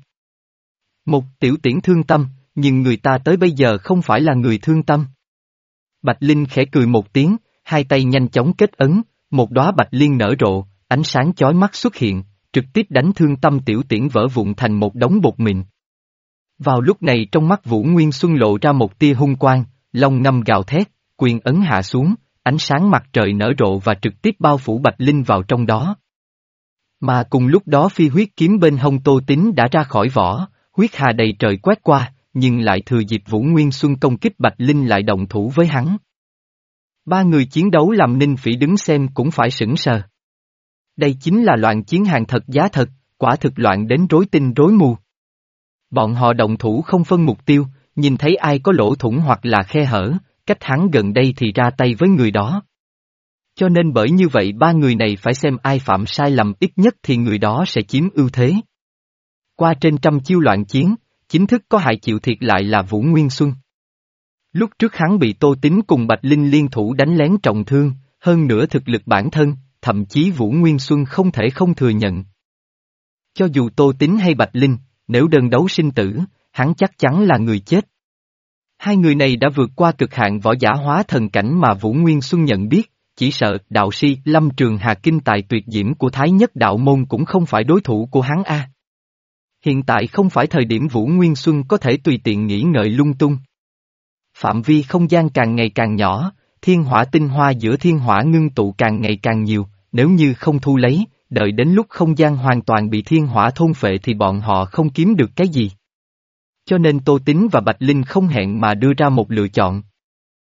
Một tiểu tiễn thương tâm, nhưng người ta tới bây giờ không phải là người thương tâm. Bạch Linh khẽ cười một tiếng, hai tay nhanh chóng kết ấn, một đóa bạch liên nở rộ, ánh sáng chói mắt xuất hiện, trực tiếp đánh thương tâm tiểu tiễn vỡ vụn thành một đống bột mịn. Vào lúc này trong mắt Vũ Nguyên Xuân lộ ra một tia hung quang, long ngâm gào thét, quyền ấn hạ xuống, ánh sáng mặt trời nở rộ và trực tiếp bao phủ Bạch Linh vào trong đó. Mà cùng lúc đó phi huyết kiếm bên hông Tô Tín đã ra khỏi vỏ, huyết hà đầy trời quét qua, nhưng lại thừa dịp Vũ Nguyên Xuân công kích Bạch Linh lại động thủ với hắn. Ba người chiến đấu làm Ninh Phỉ đứng xem cũng phải sững sờ. Đây chính là loạn chiến hàng thật giá thật, quả thực loạn đến rối tinh rối mù. Bọn họ động thủ không phân mục tiêu, nhìn thấy ai có lỗ thủng hoặc là khe hở, cách hắn gần đây thì ra tay với người đó. Cho nên bởi như vậy ba người này phải xem ai phạm sai lầm ít nhất thì người đó sẽ chiếm ưu thế. Qua trên trăm chiêu loạn chiến, chính thức có hại chịu thiệt lại là Vũ Nguyên Xuân. Lúc trước hắn bị Tô Tín cùng Bạch Linh liên thủ đánh lén trọng thương, hơn nữa thực lực bản thân, thậm chí Vũ Nguyên Xuân không thể không thừa nhận. Cho dù Tô Tín hay Bạch Linh, nếu đơn đấu sinh tử, hắn chắc chắn là người chết. Hai người này đã vượt qua cực hạn võ giả hóa thần cảnh mà Vũ Nguyên Xuân nhận biết, chỉ sợ đạo sĩ Lâm Trường Hà kinh tài tuyệt diễm của Thái Nhất đạo môn cũng không phải đối thủ của hắn a. Hiện tại không phải thời điểm Vũ Nguyên Xuân có thể tùy tiện nghĩ ngợi lung tung. Phạm vi không gian càng ngày càng nhỏ, thiên hỏa tinh hoa giữa thiên hỏa ngưng tụ càng ngày càng nhiều, nếu như không thu lấy, đợi đến lúc không gian hoàn toàn bị thiên hỏa thôn phệ thì bọn họ không kiếm được cái gì. Cho nên Tô Tín và Bạch Linh không hẹn mà đưa ra một lựa chọn.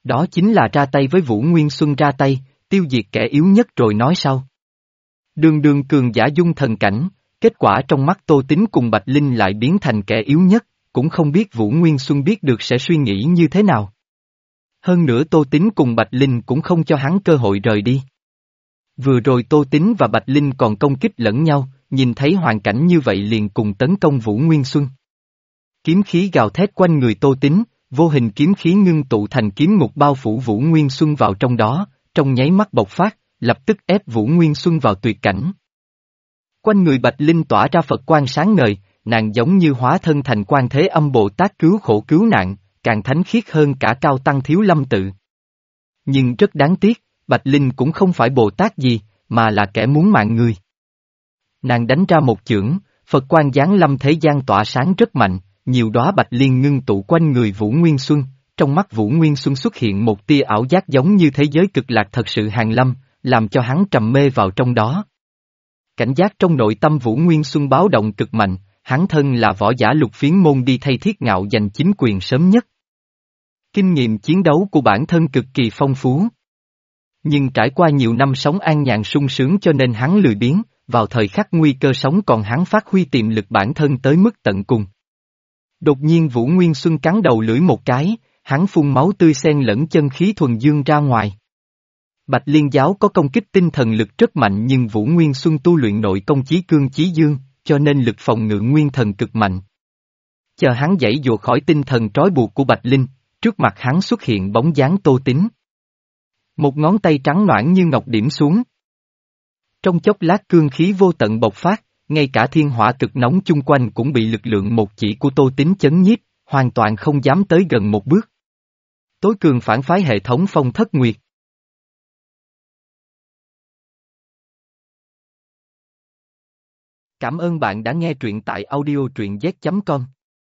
Đó chính là ra tay với Vũ Nguyên Xuân, ra tay, tiêu diệt kẻ yếu nhất rồi nói sau. Đường đường cường giả dung thần cảnh, kết quả trong mắt Tô Tín cùng Bạch Linh lại biến thành kẻ yếu nhất, cũng không biết Vũ Nguyên Xuân biết được sẽ suy nghĩ như thế nào. Hơn nữa Tô Tín cùng Bạch Linh cũng không cho hắn cơ hội rời đi. Vừa rồi Tô Tín và Bạch Linh còn công kích lẫn nhau, nhìn thấy hoàn cảnh như vậy liền cùng tấn công Vũ Nguyên Xuân. Kiếm khí gào thét quanh người Tô Tín, vô hình kiếm khí ngưng tụ thành kiếm ngục bao phủ Vũ Nguyên Xuân vào trong đó, trong nháy mắt bộc phát, lập tức ép Vũ Nguyên Xuân vào tuyệt cảnh. Quanh người Bạch Linh tỏa ra Phật quang sáng ngời, nàng giống như hóa thân thành Quan Thế Âm Bồ Tát cứu khổ cứu nạn, càng thánh khiết hơn cả Cao Tăng Thiếu Lâm Tự. Nhưng rất đáng tiếc, Bạch Linh cũng không phải Bồ Tát gì, mà là kẻ muốn mạng người. Nàng đánh ra một chưởng, Phật quang giáng lâm thế gian tỏa sáng rất mạnh, nhiều đóa bạch liên ngưng tụ quanh người Vũ Nguyên Xuân, trong mắt Vũ Nguyên Xuân xuất hiện một tia ảo giác giống như thế giới cực lạc thật sự hàng lâm, làm cho hắn trầm mê vào trong đó. Cảnh giác trong nội tâm Vũ Nguyên Xuân báo động cực mạnh, hắn thân là võ giả Lục Phiến môn đi thay Thiết Ngạo giành chính quyền sớm nhất. Kinh nghiệm chiến đấu của bản thân cực kỳ phong phú. Nhưng trải qua nhiều năm sống an nhàn sung sướng cho nên hắn lười biếng, vào thời khắc nguy cơ sống còn hắn phát huy tiềm lực bản thân tới mức tận cùng. Đột nhiên Vũ Nguyên Xuân cắn đầu lưỡi một cái, hắn phun máu tươi xen lẫn chân khí thuần dương ra ngoài. Bạch Liên giáo có công kích tinh thần lực rất mạnh nhưng Vũ Nguyên Xuân tu luyện nội công chí cương chí dương, cho nên lực phòng ngự nguyên thần cực mạnh. Chờ hắn giãy dụa khỏi tinh thần trói buộc của Bạch Linh, trước mặt hắn xuất hiện bóng dáng Tô Tín. Một ngón tay trắng nõn như ngọc điểm xuống. Trong chốc lát cương khí vô tận bộc phát, ngay cả thiên hỏa cực nóng chung quanh cũng bị lực lượng một chỉ của Tô Tín chấn nhiếp, hoàn toàn không dám tới gần một bước. Tối cường phản phái hệ thống Phong Thất Nguyệt. Cảm ơn bạn đã nghe truyện tại audio truyện z chấm com.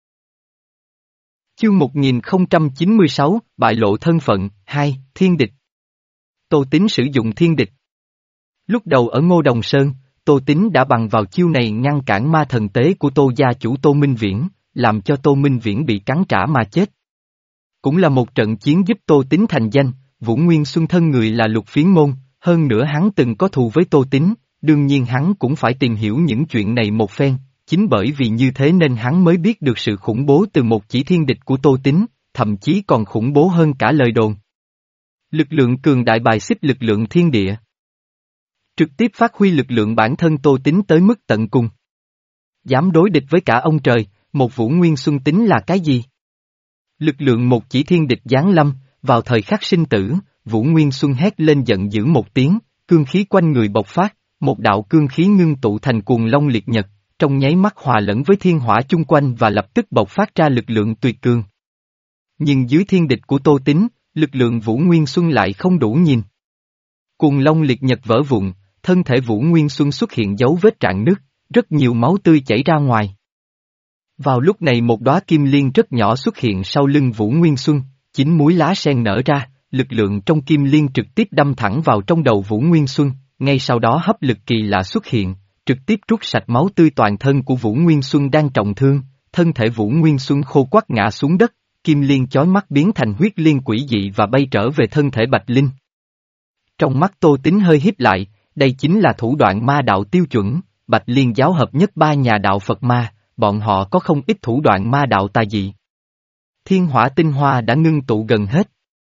Chương một nghìn không trăm chín mươi sáu, bại lộ thân phận, hai, thiên địch. Tô Tín sử dụng thiên địch. Lúc đầu ở Ngô Đồng Sơn, Tô Tín đã bằng vào chiêu này ngăn cản ma thần tế của Tô gia chủ Tô Minh Viễn, làm cho Tô Minh Viễn bị cắn trả mà chết. Cũng là một trận chiến giúp Tô Tín thành danh, Vũ Nguyên Xuân thân người là Lục Phiến môn, hơn nữa hắn từng có thù với Tô Tín, đương nhiên hắn cũng phải tìm hiểu những chuyện này một phen, chính bởi vì như thế nên hắn mới biết được sự khủng bố từ một chỉ thiên địch của Tô Tín, thậm chí còn khủng bố hơn cả lời đồn. Lực lượng cường đại bài xích lực lượng thiên địa. Trực tiếp phát huy lực lượng bản thân Tô Tín tới mức tận cùng. Dám đối địch với cả ông trời, một Vũ Nguyên Xuân tính là cái gì? Lực lượng một chỉ thiên địch giáng lâm, vào thời khắc sinh tử, Vũ Nguyên Xuân hét lên giận dữ một tiếng, cương khí quanh người bộc phát, một đạo cương khí ngưng tụ thành cuồng long liệt nhật, trong nháy mắt hòa lẫn với thiên hỏa chung quanh và lập tức bộc phát ra lực lượng tuyệt cường. Nhưng dưới thiên địch của Tô Tín, lực lượng Vũ Nguyên Xuân lại không đủ nhìn. Cuồng long liệt nhật vỡ vụn, thân thể Vũ Nguyên Xuân xuất hiện dấu vết rạn nứt, rất nhiều máu tươi chảy ra ngoài. Vào lúc này một đóa kim liên rất nhỏ xuất hiện sau lưng Vũ Nguyên Xuân, chín múi lá sen nở ra, lực lượng trong kim liên trực tiếp đâm thẳng vào trong đầu Vũ Nguyên Xuân, ngay sau đó hấp lực kỳ lạ xuất hiện, trực tiếp rút sạch máu tươi toàn thân của Vũ Nguyên Xuân đang trọng thương, thân thể Vũ Nguyên Xuân khô quắt ngã xuống đất, kim liên chói mắt biến thành huyết liên quỷ dị và bay trở về thân thể Bạch Linh. Trong mắt Tô Tín hơi híp lại, đây chính là thủ đoạn ma đạo tiêu chuẩn, Bạch Liên giáo hợp nhất ba nhà đạo Phật ma, bọn họ có không ít thủ đoạn ma đạo tà dị. Thiên hỏa tinh hoa đã ngưng tụ gần hết.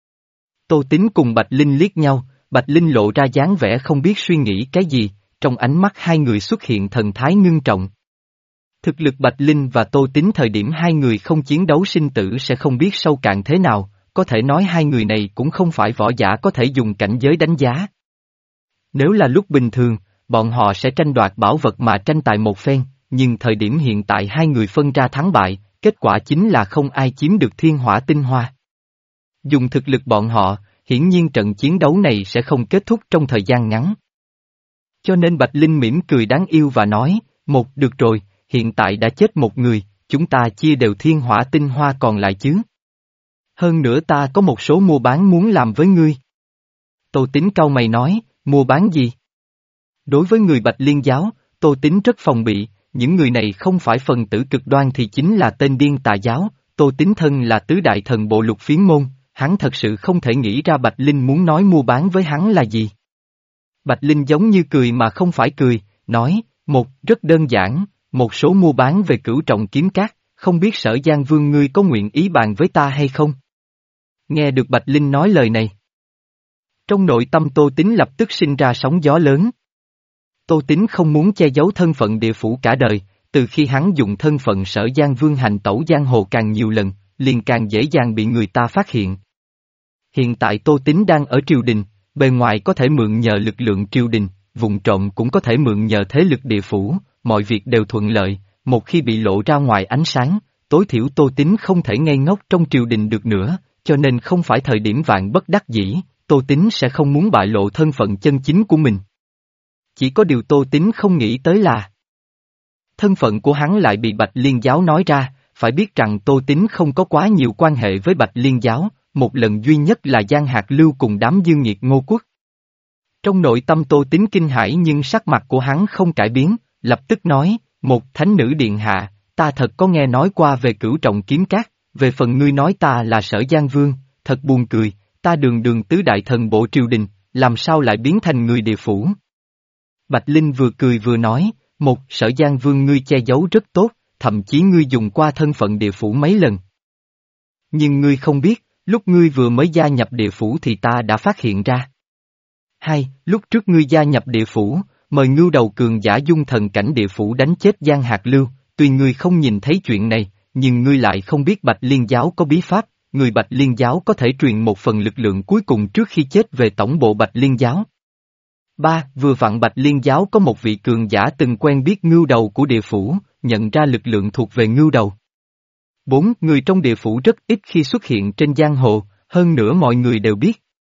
Tô Tín cùng Bạch Linh liếc nhau, Bạch Linh lộ ra dáng vẻ không biết suy nghĩ cái gì, trong ánh mắt hai người xuất hiện thần thái ngưng trọng. Thực lực Bạch Linh và Tô Tín thời điểm hai người không chiến đấu sinh tử sẽ không biết sâu cạn thế nào, có thể nói hai người này cũng không phải võ giả có thể dùng cảnh giới đánh giá. Nếu là lúc bình thường, bọn họ sẽ tranh đoạt bảo vật mà tranh tài một phen, nhưng thời điểm hiện tại hai người phân ra thắng bại, kết quả chính là không ai chiếm được thiên hỏa tinh hoa. Dùng thực lực bọn họ, hiển nhiên trận chiến đấu này sẽ không kết thúc trong thời gian ngắn. Cho nên Bạch Linh mỉm cười đáng yêu và nói, một được rồi, hiện tại đã chết một người, chúng ta chia đều thiên hỏa tinh hoa còn lại chứ. Hơn nữa ta có một số mua bán muốn làm với ngươi. Tô Tín cau mày nói, mua bán gì? Đối với người Bạch Liên giáo, Tô Tín rất phòng bị, những người này không phải phần tử cực đoan thì chính là tên điên tà giáo, Tô Tín thân là tứ đại thần bộ Lục Phiến môn, hắn thật sự không thể nghĩ ra Bạch Linh muốn nói mua bán với hắn là gì. Bạch Linh giống như cười mà không phải cười, nói, một, rất đơn giản, một số mua bán về cửu trọng kiếm cát, không biết Sở Giang Vương ngươi có nguyện ý bàn với ta hay không? Nghe được Bạch Linh nói lời này. Trong nội tâm Tô Tín lập tức sinh ra sóng gió lớn. Tô Tín không muốn che giấu thân phận địa phủ cả đời, từ khi hắn dùng thân phận Sở Giang Vương hành tẩu giang hồ càng nhiều lần, liền càng dễ dàng bị người ta phát hiện. Hiện tại Tô Tín đang ở triều đình, bề ngoài có thể mượn nhờ lực lượng triều đình, vùng trộm cũng có thể mượn nhờ thế lực địa phủ, mọi việc đều thuận lợi, một khi bị lộ ra ngoài ánh sáng, tối thiểu Tô Tín không thể ngây ngốc trong triều đình được nữa, cho nên không phải thời điểm vạn bất đắc dĩ, Tô Tín sẽ không muốn bại lộ thân phận chân chính của mình. Chỉ có điều Tô Tín không nghĩ tới là thân phận của hắn lại bị Bạch Liên Giáo nói ra, phải biết rằng Tô Tín không có quá nhiều quan hệ với Bạch Liên Giáo, một lần duy nhất là Giang Hạc Lưu cùng đám dương nghiệt Ngô Quốc. Trong nội tâm Tô Tín kinh hãi nhưng sắc mặt của hắn không cải biến, lập tức nói, một thánh nữ điện hạ, ta thật có nghe nói qua về cửu trọng kiếm cát, về phần ngươi nói ta là Sở Giang Vương, thật buồn cười, ta đường đường tứ đại thần bộ triều đình, làm sao lại biến thành người địa phủ. Bạch Linh vừa cười vừa nói, một Sở Giang Vương ngươi che giấu rất tốt, thậm chí ngươi dùng qua thân phận địa phủ mấy lần. Nhưng ngươi không biết, lúc ngươi vừa mới gia nhập địa phủ thì ta đã phát hiện ra. Hai, lúc trước ngươi gia nhập địa phủ, mời ngưu đầu cường giả dung thần cảnh địa phủ đánh chết Giang Hạc Lưu, tuy ngươi không nhìn thấy chuyện này, nhưng ngươi lại không biết Bạch Liên Giáo có bí pháp, người Bạch Liên Giáo có thể truyền một phần lực lượng cuối cùng trước khi chết về tổng bộ Bạch Liên Giáo. Ba, vừa vặn Bạch Liên Giáo có một vị cường giả từng quen biết ngưu đầu của địa phủ, nhận ra lực lượng thuộc về ngưu đầu. Bốn, người trong địa phủ rất ít khi xuất hiện trên giang hồ, hơn nữa mọi người đều biết.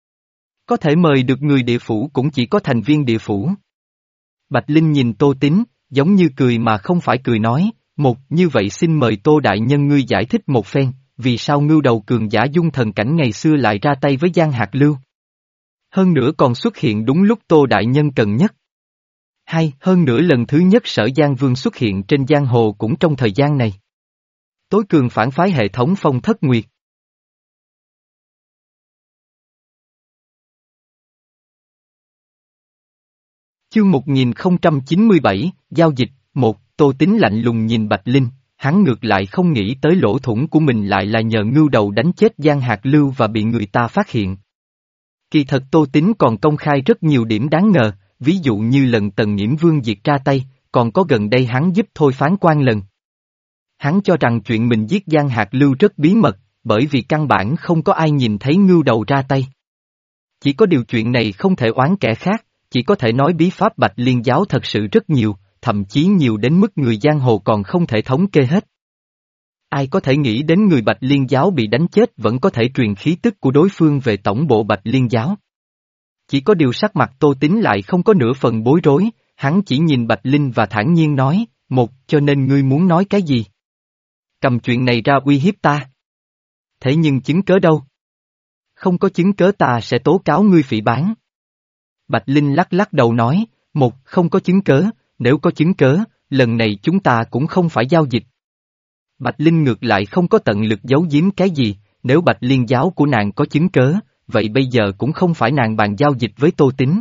Có thể mời được người địa phủ cũng chỉ có thành viên địa phủ. Bạch Linh nhìn Tô Tín, giống như cười mà không phải cười nói, một, như vậy xin mời Tô Đại Nhân ngươi giải thích một phen, vì sao ngưu đầu cường giả dung thần cảnh ngày xưa lại ra tay với Giang Hạc Lưu. Hơn nữa còn xuất hiện đúng lúc Tô Đại Nhân cần nhất. Hai, hơn nữa lần thứ nhất Sở Giang Vương xuất hiện trên giang hồ cũng trong thời gian này. Tối cường phản phái hệ thống Phong Thất Nguyệt. Chương một nghìn không trăm chín mươi bảy, Giao dịch, một, Tô Tín lạnh lùng nhìn Bạch Linh, hắn ngược lại không nghĩ tới lỗ thủng của mình lại là nhờ ngưu đầu đánh chết Giang Hạc Lưu và bị người ta phát hiện. Kỳ thật Tô Tín còn công khai rất nhiều điểm đáng ngờ, ví dụ như lần Tần Nghiễm Vương diệt ra tay, còn có gần đây hắn giúp thôi phán quan lần. Hắn cho rằng chuyện mình giết Giang Hạc Lưu rất bí mật, bởi vì căn bản không có ai nhìn thấy ngưu đầu ra tay. Chỉ có điều chuyện này không thể oán kẻ khác, chỉ có thể nói bí pháp Bạch Liên Giáo thật sự rất nhiều, thậm chí nhiều đến mức người giang hồ còn không thể thống kê hết. Ai có thể nghĩ đến người Bạch Liên Giáo bị đánh chết vẫn có thể truyền khí tức của đối phương về tổng bộ Bạch Liên Giáo. Chỉ có điều sắc mặt Tô Tín lại không có nửa phần bối rối, hắn chỉ nhìn Bạch Linh và thản nhiên nói, một, cho nên ngươi muốn nói cái gì? Cầm chuyện này ra uy hiếp ta. Thế nhưng chứng cớ đâu? Không có chứng cớ ta sẽ tố cáo ngươi phỉ báng. Bạch Linh lắc lắc đầu nói, một, không có chứng cớ, nếu có chứng cớ, lần này chúng ta cũng không phải giao dịch. Bạch Linh ngược lại không có tận lực giấu giếm cái gì, nếu Bạch Liên Giáo của nàng có chứng cớ, vậy bây giờ cũng không phải nàng bàn giao dịch với Tô Tín.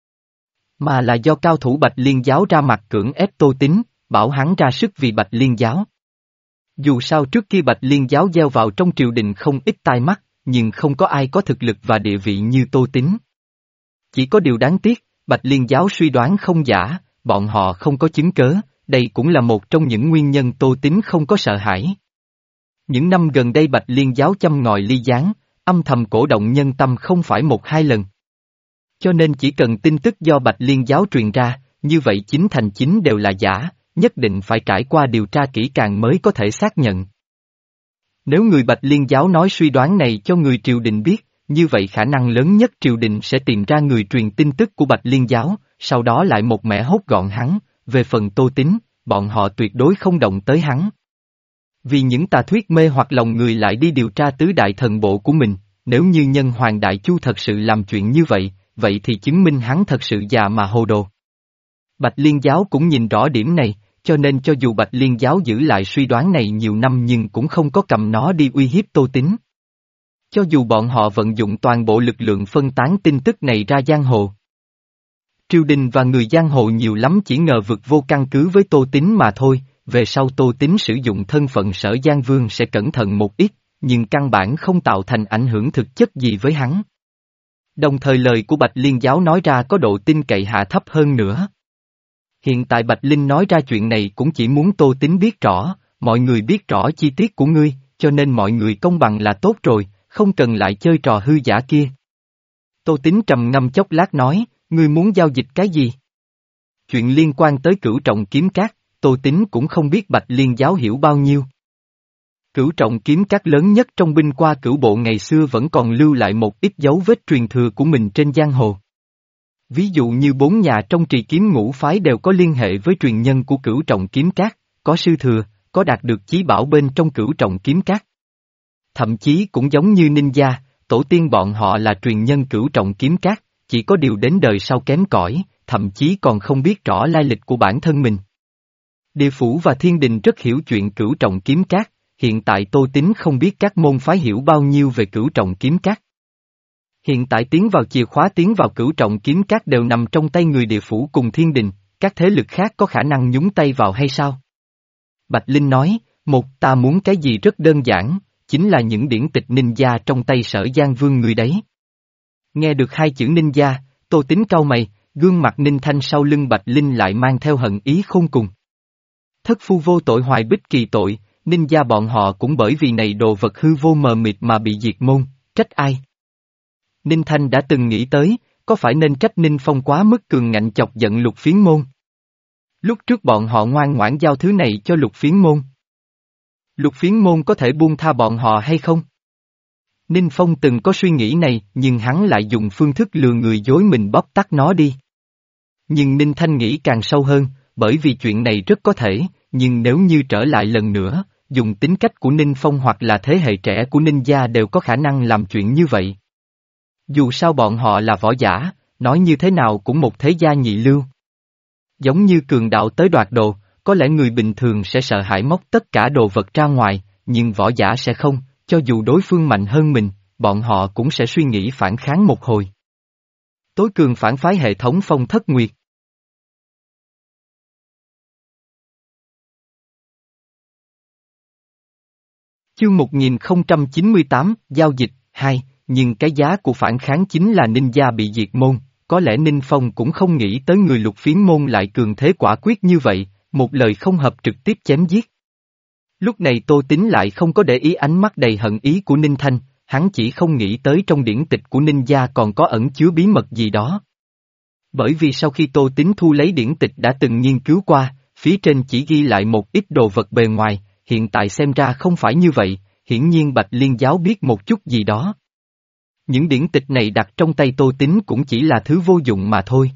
Mà là do cao thủ Bạch Liên Giáo ra mặt cưỡng ép Tô Tín, bảo hắn ra sức vì Bạch Liên Giáo. Dù sao trước kia Bạch Liên Giáo gieo vào trong triều đình không ít tai mắt, nhưng không có ai có thực lực và địa vị như Tô Tín. Chỉ có điều đáng tiếc, Bạch Liên Giáo suy đoán không giả, bọn họ không có chứng cớ, đây cũng là một trong những nguyên nhân Tô Tín không có sợ hãi. Những năm gần đây Bạch Liên Giáo châm ngòi ly gián, âm thầm cổ động nhân tâm không phải một hai lần. Cho nên chỉ cần tin tức do Bạch Liên Giáo truyền ra, như vậy chín thành chín đều là giả, nhất định phải trải qua điều tra kỹ càng mới có thể xác nhận. Nếu người Bạch Liên Giáo nói suy đoán này cho người triều đình biết, như vậy khả năng lớn nhất triều đình sẽ tìm ra người truyền tin tức của Bạch Liên Giáo, sau đó lại một mẻ hốt gọn hắn, về phần Tô Tín, bọn họ tuyệt đối không động tới hắn. Vì những tà thuyết mê hoặc lòng người lại đi điều tra tứ đại thần bộ của mình, nếu như nhân Hoàng Đại Chu thật sự làm chuyện như vậy, vậy thì chứng minh hắn thật sự già mà hồ đồ. Bạch Liên Giáo cũng nhìn rõ điểm này, cho nên cho dù Bạch Liên Giáo giữ lại suy đoán này nhiều năm nhưng cũng không có cầm nó đi uy hiếp Tô Tín. Cho dù bọn họ vận dụng toàn bộ lực lượng phân tán tin tức này ra giang hồ. Triều đình và người giang hồ nhiều lắm chỉ ngờ vực vô căn cứ với Tô Tín mà thôi, về sau Tô Tín sử dụng thân phận Sở Giang Vương sẽ cẩn thận một ít, nhưng căn bản không tạo thành ảnh hưởng thực chất gì với hắn. Đồng thời lời của Bạch Liên Giáo nói ra có độ tin cậy hạ thấp hơn nữa. Hiện tại Bạch Linh nói ra chuyện này cũng chỉ muốn Tô Tín biết rõ, mọi người biết rõ chi tiết của ngươi, cho nên mọi người công bằng là tốt rồi, không cần lại chơi trò hư giả kia. Tô Tín trầm ngâm chốc lát nói, ngươi muốn giao dịch cái gì? Chuyện liên quan tới Cửu Trọng Kiếm Các, Tô Tín cũng không biết Bạch Liên Giáo hiểu bao nhiêu. Cửu Trọng Kiếm Các lớn nhất trong binh qua cửu bộ ngày xưa vẫn còn lưu lại một ít dấu vết truyền thừa của mình trên giang hồ. Ví dụ như bốn nhà trong trì kiếm ngũ phái đều có liên hệ với truyền nhân của Cửu Trọng Kiếm Các, có sư thừa, có đạt được chí bảo bên trong Cửu Trọng Kiếm Các. Thậm chí cũng giống như ninja, tổ tiên bọn họ là truyền nhân Cửu Trọng Kiếm Các, chỉ có điều đến đời sau kém cỏi, thậm chí còn không biết rõ lai lịch của bản thân mình. Địa Phủ và Thiên Đình rất hiểu chuyện Cửu Trọng Kiếm Các, hiện tại Tô Tín không biết các môn phái hiểu bao nhiêu về Cửu Trọng Kiếm Các. Hiện tại tiến vào chìa khóa tiến vào Cửu Trọng Kiếm Các đều nằm trong tay người Địa Phủ cùng Thiên Đình, các thế lực khác có khả năng nhúng tay vào hay sao? Bạch Linh nói, một ta muốn cái gì rất đơn giản, chính là những điển tịch ninja trong tay Sở Giang Vương người đấy. Nghe được hai chữ ninja, Tô Tín cau mày, gương mặt Ninh Thanh sau lưng Bạch Linh lại mang theo hận ý khôn cùng. Thất phu vô tội hoài bích kỳ tội, ninja bọn họ cũng bởi vì này đồ vật hư vô mờ mịt mà bị diệt môn, trách ai? Ninh Thanh đã từng nghĩ tới, có phải nên trách Ninh Phong quá mức cường ngạnh chọc giận Lục Phiến Môn? Lúc trước bọn họ ngoan ngoãn giao thứ này cho Lục Phiến Môn. Lục Phiến Môn có thể buông tha bọn họ hay không? Ninh Phong từng có suy nghĩ này, nhưng hắn lại dùng phương thức lừa người dối mình bóp tắt nó đi. Nhưng Ninh Thanh nghĩ càng sâu hơn, bởi vì chuyện này rất có thể, nhưng nếu như trở lại lần nữa, dùng tính cách của Ninh Phong hoặc là thế hệ trẻ của Ninh gia đều có khả năng làm chuyện như vậy. Dù sao bọn họ là võ giả, nói như thế nào cũng một thế gia nhị lưu. Giống như cường đạo tới đoạt đồ, có lẽ người bình thường sẽ sợ hãi móc tất cả đồ vật ra ngoài, nhưng võ giả sẽ không, cho dù đối phương mạnh hơn mình, bọn họ cũng sẽ suy nghĩ phản kháng một hồi. Tối cường phản phái hệ thống Phong Thất Nguyệt. Chương một nghìn không trăm chín mươi tám, Giao dịch, hai, nhưng cái giá của phản kháng chính là ninja bị diệt môn, có lẽ Ninh Phong cũng không nghĩ tới người Lục Phiến Môn lại cường thế quả quyết như vậy, một lời không hợp trực tiếp chém giết. Lúc này Tô Tín lại không có để ý ánh mắt đầy hận ý của Ninh Thanh, hắn chỉ không nghĩ tới trong điển tịch của ninja còn có ẩn chứa bí mật gì đó. Bởi vì sau khi Tô Tín thu lấy điển tịch đã từng nghiên cứu qua, phía trên chỉ ghi lại một ít đồ vật bề ngoài, hiện tại xem ra không phải như vậy, hiển nhiên Bạch Liên Giáo biết một chút gì đó. Những điển tịch này đặt trong tay Tô Tín cũng chỉ là thứ vô dụng mà thôi.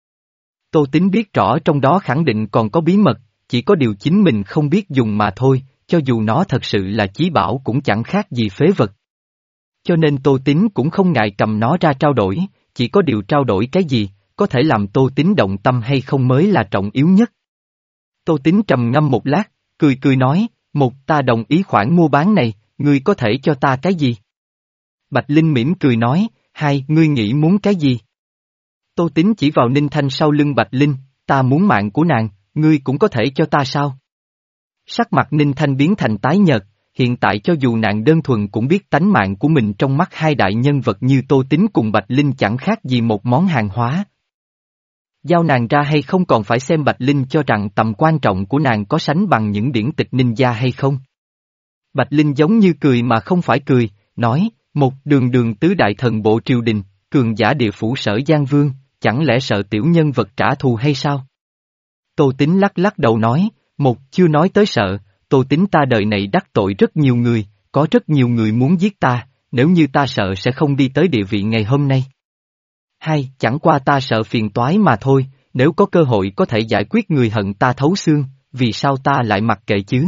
Tô Tín biết rõ trong đó khẳng định còn có bí mật, chỉ có điều chính mình không biết dùng mà thôi, cho dù nó thật sự là chí bảo cũng chẳng khác gì phế vật. Cho nên Tô Tín cũng không ngại cầm nó ra trao đổi, chỉ có điều trao đổi cái gì, có thể làm Tô Tín động tâm hay không mới là trọng yếu nhất. Tô Tín trầm ngâm một lát, cười cười nói, một ta đồng ý khoản mua bán này, ngươi có thể cho ta cái gì? Bạch Linh mỉm cười nói, hai, ngươi nghĩ muốn cái gì? Tô Tín chỉ vào Ninh Thanh sau lưng Bạch Linh, ta muốn mạng của nàng, ngươi cũng có thể cho ta sao? Sắc mặt Ninh Thanh biến thành tái nhợt, hiện tại cho dù nàng đơn thuần cũng biết tánh mạng của mình trong mắt hai đại nhân vật như Tô Tín cùng Bạch Linh chẳng khác gì một món hàng hóa. Giao nàng ra hay không còn phải xem Bạch Linh cho rằng tầm quan trọng của nàng có sánh bằng những điển tịch ninja hay không. Bạch Linh giống như cười mà không phải cười, nói, một đường đường tứ đại thần bộ triều đình, cường giả địa phủ Sở Giang Vương, chẳng lẽ sợ tiểu nhân vật trả thù hay sao? Tô Tín lắc lắc đầu nói, một chưa nói tới sợ, Tô Tín ta đời này đắc tội rất nhiều người, có rất nhiều người muốn giết ta, nếu như ta sợ sẽ không đi tới địa vị ngày hôm nay. Hai, chẳng qua ta sợ phiền toái mà thôi, nếu có cơ hội có thể giải quyết người hận ta thấu xương, vì sao ta lại mặc kệ chứ?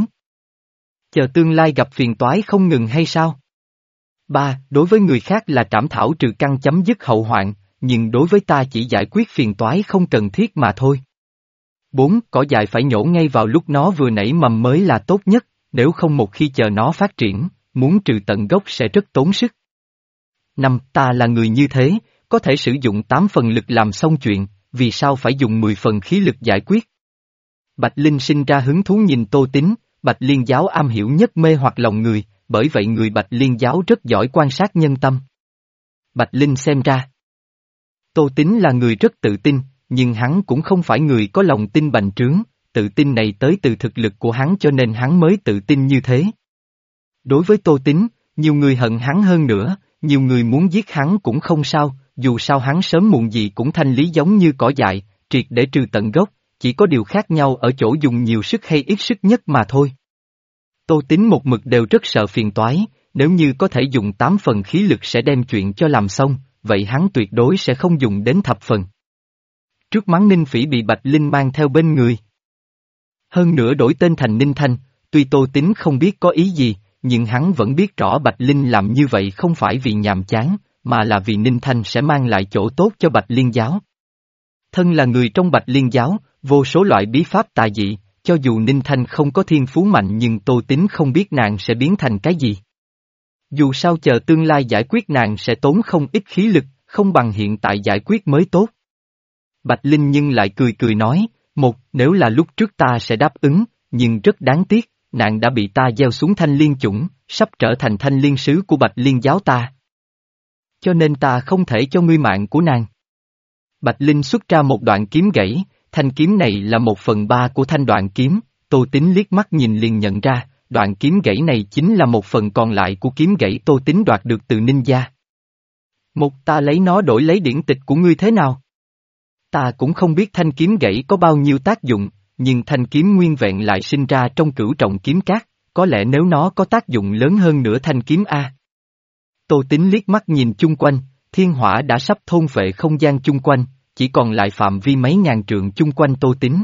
Chờ tương lai gặp phiền toái không ngừng hay sao? Ba, đối với người khác là trảm thảo trừ căn chấm dứt hậu hoạn, nhưng đối với ta chỉ giải quyết phiền toái không cần thiết mà thôi. Bốn, cỏ dại phải nhổ ngay vào lúc nó vừa nảy mầm mới là tốt nhất, nếu không một khi chờ nó phát triển, muốn trừ tận gốc sẽ rất tốn sức. Năm, ta là người như thế, có thể sử dụng tám phần lực làm xong chuyện, vì sao phải dùng mười phần khí lực giải quyết? Bạch Linh sinh ra hứng thú nhìn Tô Tín, Bạch Liên giáo am hiểu nhất mê hoặc lòng người, bởi vậy người Bạch Liên giáo rất giỏi quan sát nhân tâm. Bạch Linh xem ra, Tô Tín là người rất tự tin, nhưng hắn cũng không phải người có lòng tin bành trướng, tự tin này tới từ thực lực của hắn cho nên hắn mới tự tin như thế. Đối với Tô Tín, nhiều người hận hắn hơn nữa, nhiều người muốn giết hắn cũng không sao, dù sao hắn sớm muộn gì cũng thanh lý giống như cỏ dại, triệt để trừ tận gốc, chỉ có điều khác nhau ở chỗ dùng nhiều sức hay ít sức nhất mà thôi. Tô Tín một mực đều rất sợ phiền toái, nếu như có thể dùng tám phần khí lực sẽ đem chuyện cho làm xong, vậy hắn tuyệt đối sẽ không dùng đến thập phần. Trước mắng Ninh Phỉ bị Bạch Linh mang theo bên người. Hơn nữa đổi tên thành Ninh Thanh, tuy Tô Tín không biết có ý gì, nhưng hắn vẫn biết rõ Bạch Linh làm như vậy không phải vì nhàm chán, mà là vì Ninh Thanh sẽ mang lại chỗ tốt cho Bạch Liên giáo. Thân là người trong Bạch Liên giáo, vô số loại bí pháp tà dị, cho dù Ninh Thanh không có thiên phú mạnh nhưng Tô Tín không biết nàng sẽ biến thành cái gì. Dù sao chờ tương lai giải quyết nàng sẽ tốn không ít khí lực, không bằng hiện tại giải quyết mới tốt. Bạch Linh nhưng lại cười cười nói, một, nếu là lúc trước ta sẽ đáp ứng, nhưng rất đáng tiếc, nàng đã bị ta gieo xuống thanh liên chủng, sắp trở thành thanh liên sứ của Bạch Liên giáo ta. Cho nên ta không thể cho ngươi mạng của nàng. Bạch Linh xuất ra một đoạn kiếm gãy, thanh kiếm này là một phần ba của thanh đoạn kiếm, Tô Tín liếc mắt nhìn liền nhận ra, đoạn kiếm gãy này chính là một phần còn lại của kiếm gãy Tô Tín đoạt được từ Ninh gia. Một, ta lấy nó đổi lấy điển tịch của ngươi thế nào? Ta cũng không biết thanh kiếm gãy có bao nhiêu tác dụng, nhưng thanh kiếm nguyên vẹn lại sinh ra trong cửu trọng kiếm cát, có lẽ nếu nó có tác dụng lớn hơn nữa thanh kiếm A. Tô Tín liếc mắt nhìn chung quanh, thiên hỏa đã sắp thôn vệ không gian chung quanh, chỉ còn lại phạm vi mấy ngàn trượng chung quanh Tô Tín.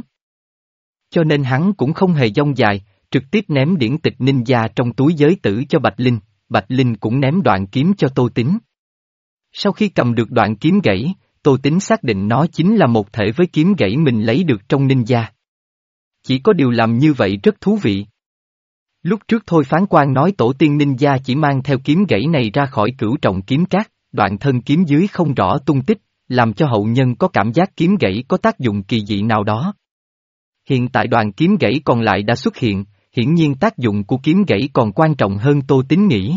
Cho nên hắn cũng không hề dông dài, trực tiếp ném điển tịch Ninh gia trong túi giới tử cho Bạch Linh, Bạch Linh cũng ném đoạn kiếm cho Tô Tín. Sau khi cầm được đoạn kiếm gãy, Tô Tín xác định nó chính là một thể với kiếm gãy mình lấy được trong Ninh gia. Chỉ có điều làm như vậy rất thú vị. Lúc trước Thôi Phán Quan nói tổ tiên Ninh gia chỉ mang theo kiếm gãy này ra khỏi cửu trọng kiếm cát, đoạn thân kiếm dưới không rõ tung tích, làm cho hậu nhân có cảm giác kiếm gãy có tác dụng kỳ dị nào đó. Hiện tại đoạn kiếm gãy còn lại đã xuất hiện, hiển nhiên tác dụng của kiếm gãy còn quan trọng hơn Tô Tín nghĩ.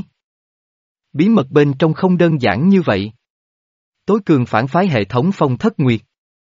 Bí mật bên trong không đơn giản như vậy. Tối cường phản phái hệ thống Phong Thất Nguyệt.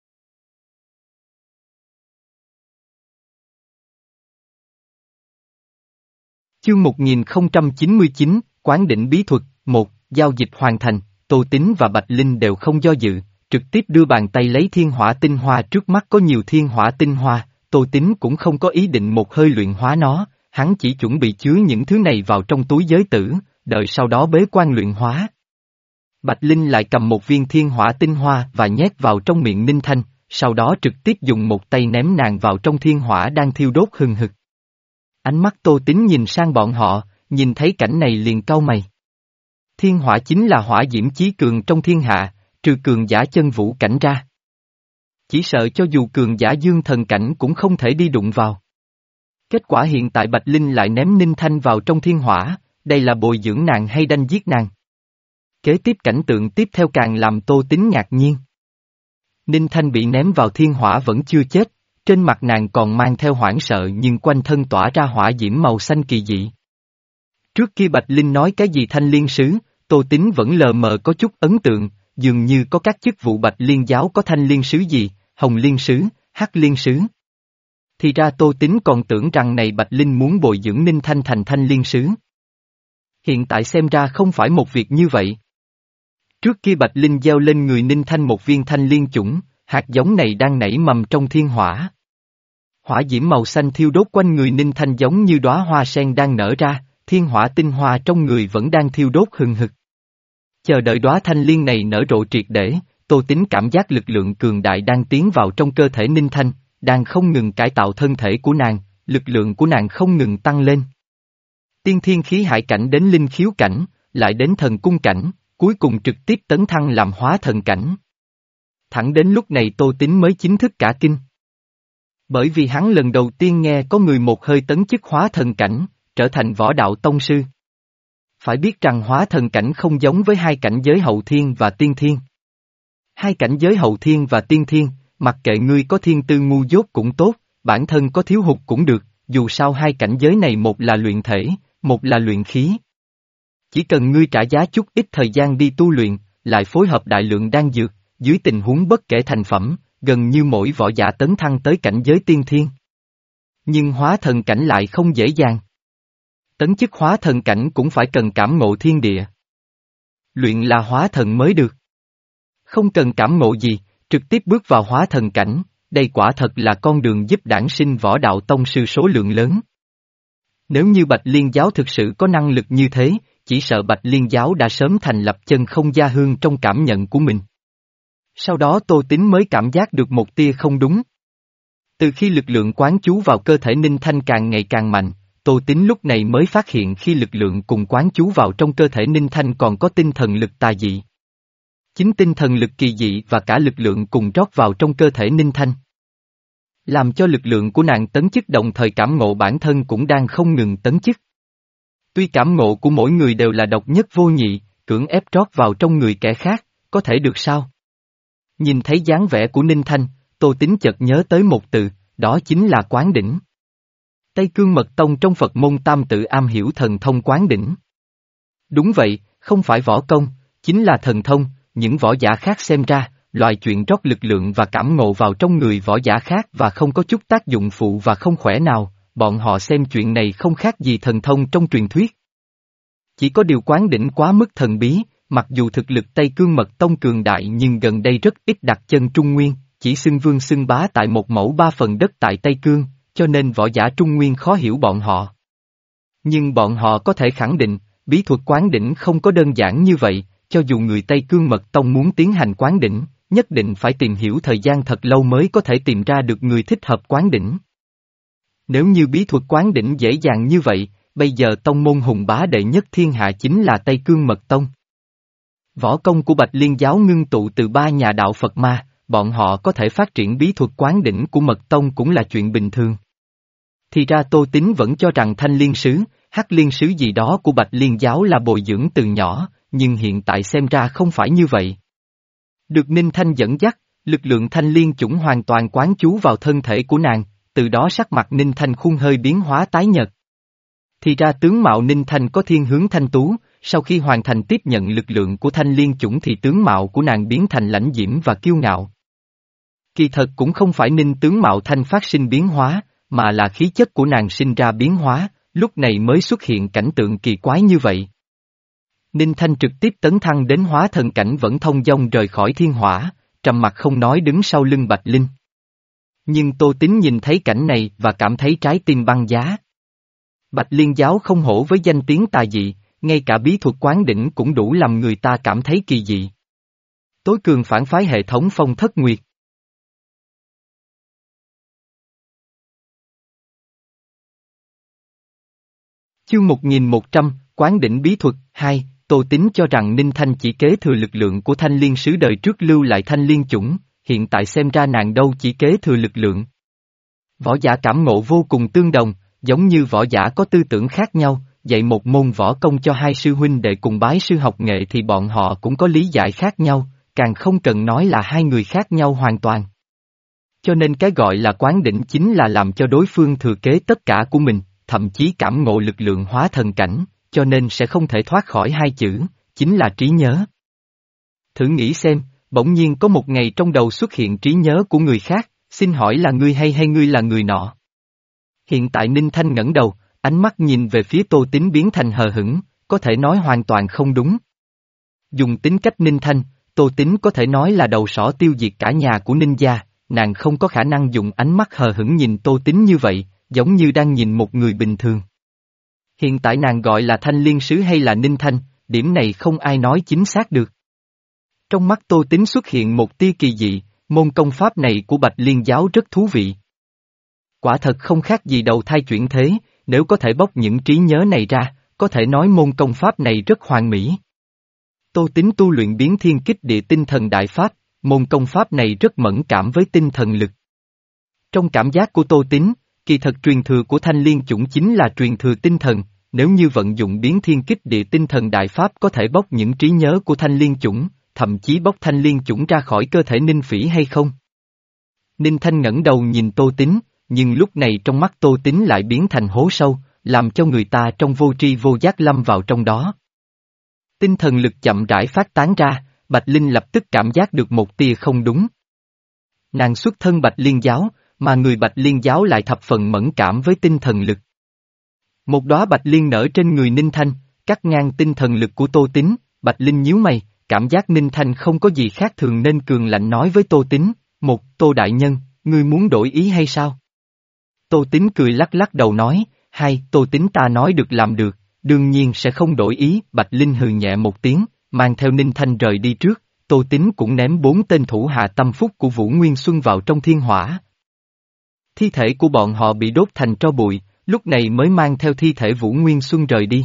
Chương một nghìn không trăm chín mươi chín, Quán đỉnh bí thuật, một, giao dịch hoàn thành, Tô Tín và Bạch Linh đều không do dự, trực tiếp đưa bàn tay lấy thiên hỏa tinh hoa trước mắt có nhiều thiên hỏa tinh hoa, Tô Tín cũng không có ý định một hơi luyện hóa nó, hắn chỉ chuẩn bị chứa những thứ này vào trong túi giới tử, đợi sau đó bế quan luyện hóa. Bạch Linh lại cầm một viên thiên hỏa tinh hoa và nhét vào trong miệng Ninh Thanh, sau đó trực tiếp dùng một tay ném nàng vào trong thiên hỏa đang thiêu đốt hừng hực. Ánh mắt Tô Tín nhìn sang bọn họ, nhìn thấy cảnh này liền cau mày. Thiên hỏa chính là hỏa diễm chí cường trong thiên hạ, trừ cường giả chân vũ cảnh ra. Chỉ sợ cho dù cường giả dương thần cảnh cũng không thể đi đụng vào. Kết quả hiện tại Bạch Linh lại ném Ninh Thanh vào trong thiên hỏa, đây là bồi dưỡng nàng hay đanh giết nàng. Kế tiếp cảnh tượng tiếp theo càng làm Tô Tín ngạc nhiên. Ninh Thanh bị ném vào thiên hỏa vẫn chưa chết, trên mặt nàng còn mang theo hoảng sợ nhưng quanh thân tỏa ra hỏa diễm màu xanh kỳ dị. Trước kia Bạch Linh nói cái gì thanh liên sứ, Tô Tín vẫn lờ mờ có chút ấn tượng, dường như có các chức vụ Bạch Liên giáo có thanh liên sứ gì, hồng liên sứ, hắc liên sứ. Thì ra Tô Tín còn tưởng rằng này Bạch Linh muốn bồi dưỡng Ninh Thanh thành thanh liên sứ. Hiện tại xem ra không phải một việc như vậy. Trước kia Bạch Linh gieo lên người Ninh Thanh một viên thanh liên chủng, hạt giống này đang nảy mầm trong thiên hỏa. Hỏa diễm màu xanh thiêu đốt quanh người Ninh Thanh giống như đóa hoa sen đang nở ra, thiên hỏa tinh hoa trong người vẫn đang thiêu đốt hừng hực. Chờ đợi đóa thanh liên này nở rộ triệt để, Tô Tín cảm giác lực lượng cường đại đang tiến vào trong cơ thể Ninh Thanh, đang không ngừng cải tạo thân thể của nàng, lực lượng của nàng không ngừng tăng lên. Tiên thiên khí hải cảnh đến linh khiếu cảnh, lại đến thần cung cảnh, cuối cùng trực tiếp tấn thăng làm hóa thần cảnh. Thẳng đến lúc này Tô Tín mới chính thức cả kinh. Bởi vì hắn lần đầu tiên nghe có người một hơi tấn chức hóa thần cảnh, trở thành võ đạo tông sư. Phải biết rằng hóa thần cảnh không giống với hai cảnh giới hậu thiên và tiên thiên. Hai cảnh giới hậu thiên và tiên thiên, mặc kệ ngươi có thiên tư ngu dốt cũng tốt, bản thân có thiếu hụt cũng được, dù sao hai cảnh giới này một là luyện thể, một là luyện khí. Chỉ cần ngươi trả giá chút ít thời gian đi tu luyện, lại phối hợp đại lượng đan dược, dưới tình huống bất kể thành phẩm, gần như mỗi võ giả tấn thăng tới cảnh giới tiên thiên. Nhưng hóa thần cảnh lại không dễ dàng. Tấn chức hóa thần cảnh cũng phải cần cảm ngộ thiên địa. Luyện là hóa thần mới được. Không cần cảm ngộ gì, trực tiếp bước vào hóa thần cảnh, đây quả thật là con đường giúp đản sinh võ đạo tông sư số lượng lớn. Nếu như Bạch Liên Giáo thực sự có năng lực như thế, chỉ sợ Bạch Liên Giáo đã sớm thành lập chân không gia hương trong cảm nhận của mình. Sau đó Tô Tín mới cảm giác được một tia không đúng. Từ khi lực lượng quán chú vào cơ thể Ninh Thanh càng ngày càng mạnh, Tô Tín lúc này mới phát hiện khi lực lượng cùng quán chú vào trong cơ thể Ninh Thanh còn có tinh thần lực tà dị. Chính tinh thần lực kỳ dị và cả lực lượng cùng rót vào trong cơ thể Ninh Thanh. Làm cho lực lượng của nàng tấn chức đồng thời cảm ngộ bản thân cũng đang không ngừng tấn chức. Tuy cảm ngộ của mỗi người đều là độc nhất vô nhị, cưỡng ép rót vào trong người kẻ khác, có thể được sao? Nhìn thấy dáng vẻ của Ninh Thanh, Tô Tín chợt nhớ tới một từ, đó chính là quán đỉnh. Tây Cương Mật Tông trong Phật môn tam tự am hiểu thần thông quán đỉnh. Đúng vậy, không phải võ công, chính là thần thông, những võ giả khác xem ra, loại chuyện rót lực lượng và cảm ngộ vào trong người võ giả khác và không có chút tác dụng phụ và không khỏe nào, bọn họ xem chuyện này không khác gì thần thông trong truyền thuyết. Chỉ có điều quán đỉnh quá mức thần bí, mặc dù thực lực Tây Cương Mật Tông cường đại nhưng gần đây rất ít đặt chân Trung Nguyên, chỉ xưng vương xưng bá tại một mẫu ba phần đất tại Tây Cương, cho nên võ giả Trung Nguyên khó hiểu bọn họ. Nhưng bọn họ có thể khẳng định, bí thuật quán đỉnh không có đơn giản như vậy, cho dù người Tây Cương Mật Tông muốn tiến hành quán đỉnh, nhất định phải tìm hiểu thời gian thật lâu mới có thể tìm ra được người thích hợp quán đỉnh. Nếu như bí thuật quán đỉnh dễ dàng như vậy, bây giờ tông môn hùng bá đệ nhất thiên hạ chính là Tây Cương Mật Tông. Võ công của Bạch Liên Giáo ngưng tụ từ ba nhà đạo Phật ma, bọn họ có thể phát triển bí thuật quán đỉnh của Mật Tông cũng là chuyện bình thường. Thì ra Tô Tín vẫn cho rằng Thanh Liên Sứ, Hắc Liên Sứ gì đó của Bạch Liên Giáo là bồi dưỡng từ nhỏ, nhưng hiện tại xem ra không phải như vậy. Được Ninh Thanh dẫn dắt, lực lượng Thanh Liên chủng hoàn toàn quán chú vào thân thể của nàng, từ đó sắc mặt Ninh Thanh khuôn hơi biến hóa tái nhợt. Thì ra tướng mạo Ninh Thanh có thiên hướng thanh tú, sau khi hoàn thành tiếp nhận lực lượng của Thanh Liên chủng thì tướng mạo của nàng biến thành lãnh diễm và kiêu ngạo. Kỳ thật cũng không phải Ninh tướng mạo Thanh phát sinh biến hóa, mà là khí chất của nàng sinh ra biến hóa, lúc này mới xuất hiện cảnh tượng kỳ quái như vậy. Ninh Thanh trực tiếp tấn thăng đến hóa thần cảnh vẫn thông dong rời khỏi thiên hỏa, trầm mặt không nói đứng sau lưng Bạch Linh. Nhưng Tô Tín nhìn thấy cảnh này và cảm thấy trái tim băng giá. Bạch Liên Giáo không hổ với danh tiếng tà dị, ngay cả bí thuật quán đỉnh cũng đủ làm người ta cảm thấy kỳ dị. Tối cường phản phái hệ thống Phong Thất Nguyệt. Chương một nghìn một trăm, Quán đỉnh bí thuật, hai, Tô Tín cho rằng Ninh Thanh chỉ kế thừa lực lượng của Thanh Liên Sứ đời trước lưu lại Thanh Liên chủng, hiện tại xem ra nàng đâu chỉ kế thừa lực lượng. Võ giả cảm ngộ vô cùng tương đồng, giống như võ giả có tư tưởng khác nhau, dạy một môn võ công cho hai sư huynh đệ cùng bái sư học nghệ thì bọn họ cũng có lý giải khác nhau, càng không cần nói là hai người khác nhau hoàn toàn. Cho nên cái gọi là quán đỉnh chính là làm cho đối phương thừa kế tất cả của mình, thậm chí cảm ngộ lực lượng hóa thần cảnh, cho nên sẽ không thể thoát khỏi hai chữ, chính là trí nhớ. Thử nghĩ xem, bỗng nhiên có một ngày trong đầu xuất hiện trí nhớ của người khác, xin hỏi là ngươi hay hay ngươi là người nọ? Hiện tại Ninh Thanh ngẩng đầu, ánh mắt nhìn về phía Tô Tín biến thành hờ hững, có thể nói hoàn toàn không đúng. Dùng tính cách Ninh Thanh, Tô Tín có thể nói là đầu sỏ tiêu diệt cả nhà của Ninh gia, nàng không có khả năng dùng ánh mắt hờ hững nhìn Tô Tín như vậy, giống như đang nhìn một người bình thường. Hiện tại nàng gọi là Thanh Liên Sứ hay là Ninh Thanh, điểm này không ai nói chính xác được. Trong mắt Tô Tín xuất hiện một tia kỳ dị, môn công pháp này của Bạch Liên Giáo rất thú vị. Quả thật không khác gì đầu thai chuyển thế, nếu có thể bóc những trí nhớ này ra, có thể nói môn công pháp này rất hoàn mỹ. Tô Tín tu luyện biến thiên kích địa tinh thần đại pháp, môn công pháp này rất mẫn cảm với tinh thần lực. Trong cảm giác của Tô Tín, kỳ thật truyền thừa của Thanh Liên chủng chính là truyền thừa tinh thần, nếu như vận dụng biến thiên kích địa tinh thần đại pháp có thể bóc những trí nhớ của thanh liên chủng, thậm chí bóc thanh liên chủng ra khỏi cơ thể Ninh Phỉ hay không? Ninh Thanh ngẩng đầu nhìn Tô Tín, nhưng lúc này trong mắt Tô Tín lại biến thành hố sâu, làm cho người ta trong vô tri vô giác lâm vào trong đó. Tinh thần lực chậm rãi phát tán ra, Bạch Linh lập tức cảm giác được một tia không đúng. Nàng xuất thân Bạch Liên giáo, mà người Bạch Liên giáo lại thập phần mẫn cảm với tinh thần lực. Một đóa Bạch Liên nở trên người Ninh Thanh, cắt ngang tinh thần lực của Tô Tín, Bạch Linh nhíu mày, cảm giác Ninh Thanh không có gì khác thường nên cường lạnh nói với Tô Tín, một, Tô Đại Nhân, ngươi muốn đổi ý hay sao? Tô Tín cười lắc lắc đầu nói, hai, Tô Tín ta nói được làm được, đương nhiên sẽ không đổi ý, Bạch Linh hừ nhẹ một tiếng, mang theo Ninh Thanh rời đi trước, Tô Tín cũng ném bốn tên thủ hạ tâm phúc của Vũ Nguyên Xuân vào trong thiên hỏa. Thi thể của bọn họ bị đốt thành tro bụi, lúc này mới mang theo thi thể Vũ Nguyên Xuân rời đi.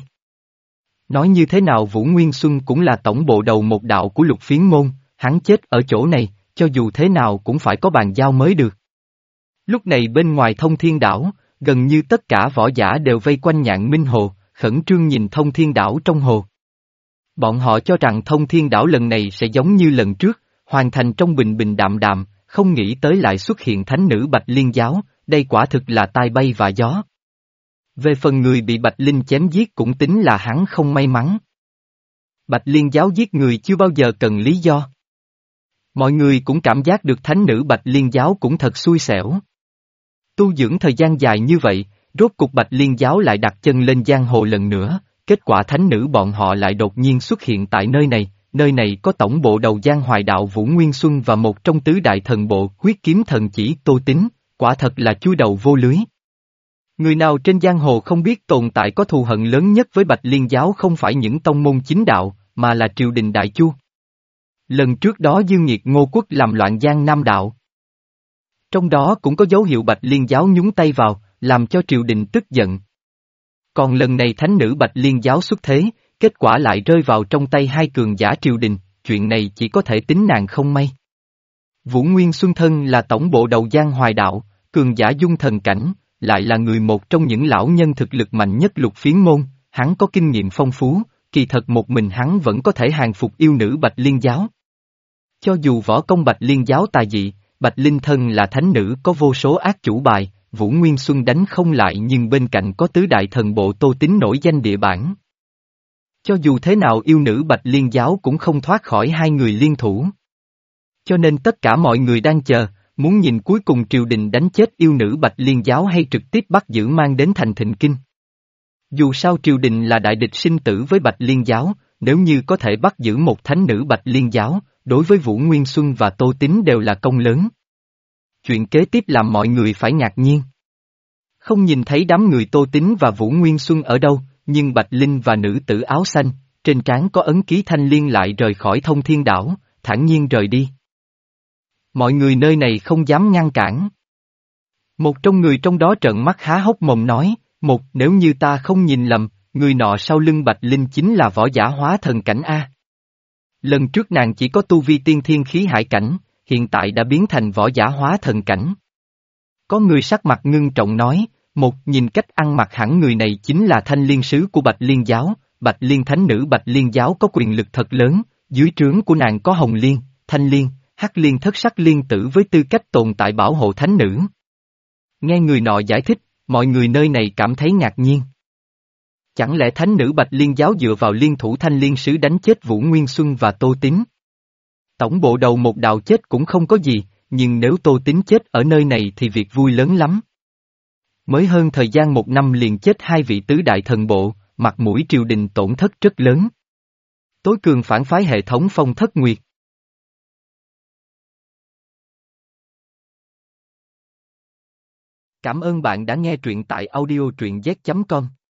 Nói như thế nào Vũ Nguyên Xuân cũng là tổng bộ đầu một đạo của Lục Phiến môn, hắn chết ở chỗ này, cho dù thế nào cũng phải có bàn giao mới được. Lúc này bên ngoài Thông Thiên Đảo, gần như tất cả võ giả đều vây quanh Nhạn Minh Hồ, khẩn trương nhìn Thông Thiên Đảo trong hồ. Bọn họ cho rằng Thông Thiên Đảo lần này sẽ giống như lần trước, hoàn thành trong bình bình đạm đạm, không nghĩ tới lại xuất hiện thánh nữ Bạch Liên giáo, đây quả thực là tai bay vạ gió. Về phần người bị Bạch Linh chém giết cũng tính là hắn không may mắn. Bạch Liên giáo giết người chưa bao giờ cần lý do. Mọi người cũng cảm giác được thánh nữ Bạch Liên giáo cũng thật xui xẻo. Tu dưỡng thời gian dài như vậy, rốt cục Bạch Liên giáo lại đặt chân lên giang hồ lần nữa, kết quả thánh nữ bọn họ lại đột nhiên xuất hiện tại nơi này, nơi này có tổng bộ đầu Giang Hoài đạo Vũ Nguyên Xuân và một trong tứ đại thần bộ huyết kiếm thần chỉ Tô Tín, quả thật là chui đầu vô lưới. Người nào trên giang hồ không biết tồn tại có thù hận lớn nhất với Bạch Liên giáo không phải những tông môn chính đạo, mà là triều đình Đại Chu. Lần trước đó Dương Nghiệt Ngô Quốc làm loạn Giang Nam đạo. Trong đó cũng có dấu hiệu Bạch Liên giáo nhúng tay vào, làm cho triều đình tức giận. Còn lần này thánh nữ Bạch Liên giáo xuất thế, kết quả lại rơi vào trong tay hai cường giả triều đình, chuyện này chỉ có thể tính nàng không may. Vũ Nguyên Xuân Thân là tổng bộ đầu Giang Hoài đạo, cường giả dung thần cảnh, lại là người một trong những lão nhân thực lực mạnh nhất Lục Phiến môn, hắn có kinh nghiệm phong phú, kỳ thật một mình hắn vẫn có thể hàng phục yêu nữ Bạch Liên giáo. Cho dù võ công Bạch Liên giáo tà dị, Bạch Linh Thân là thánh nữ có vô số ác chủ bài, Vũ Nguyên Xuân đánh không lại nhưng bên cạnh có tứ đại thần bộ Tô Tín nổi danh địa bản. Cho dù thế nào yêu nữ Bạch Liên giáo cũng không thoát khỏi hai người liên thủ. Cho nên tất cả mọi người đang chờ, muốn nhìn cuối cùng triều đình đánh chết yêu nữ Bạch Liên giáo hay trực tiếp bắt giữ mang đến thành Thịnh Kinh. Dù sao triều đình là đại địch sinh tử với Bạch Liên giáo, nếu như có thể bắt giữ một thánh nữ Bạch Liên giáo, đối với Vũ Nguyên Xuân và Tô Tín đều là công lớn. Chuyện kế tiếp làm mọi người phải ngạc nhiên. Không nhìn thấy đám người Tô Tín và Vũ Nguyên Xuân ở đâu, nhưng Bạch Linh và nữ tử áo xanh, trên trán có ấn ký thanh liên lại rời khỏi Thông Thiên Đảo, thản nhiên rời đi. Mọi người nơi này không dám ngăn cản. Một trong người trong đó trợn mắt há hốc mồm nói, một nếu như ta không nhìn lầm, người nọ sau lưng Bạch Linh chính là võ giả hóa thần cảnh A. Lần trước nàng chỉ có tu vi tiên thiên khí hải cảnh, hiện tại đã biến thành võ giả hóa thần cảnh. Có người sắc mặt ngưng trọng nói, một nhìn cách ăn mặc hẳn người này chính là thanh liên sứ của Bạch Liên giáo, Bạch Liên thánh nữ Bạch Liên giáo có quyền lực thật lớn, dưới trướng của nàng có Hồng Liên, Thanh Liên, Hắc Liên thất sắc liên tử với tư cách tồn tại bảo hộ thánh nữ. Nghe người nọ giải thích, mọi người nơi này cảm thấy ngạc nhiên. Chẳng lẽ thánh nữ Bạch Liên giáo dựa vào liên thủ thanh liên sứ đánh chết Vũ Nguyên Xuân và Tô Tín? Tổng bộ đầu một đạo chết cũng không có gì, nhưng nếu Tô Tín chết ở nơi này thì việc vui lớn lắm. Mới hơn thời gian một năm liền chết hai vị tứ đại thần bộ, mặt mũi triều đình tổn thất rất lớn. Tối cường phản phái hệ thống Phong Thất Nguyệt. Cảm ơn bạn đã nghe truyện tại audio truyện z chấm com.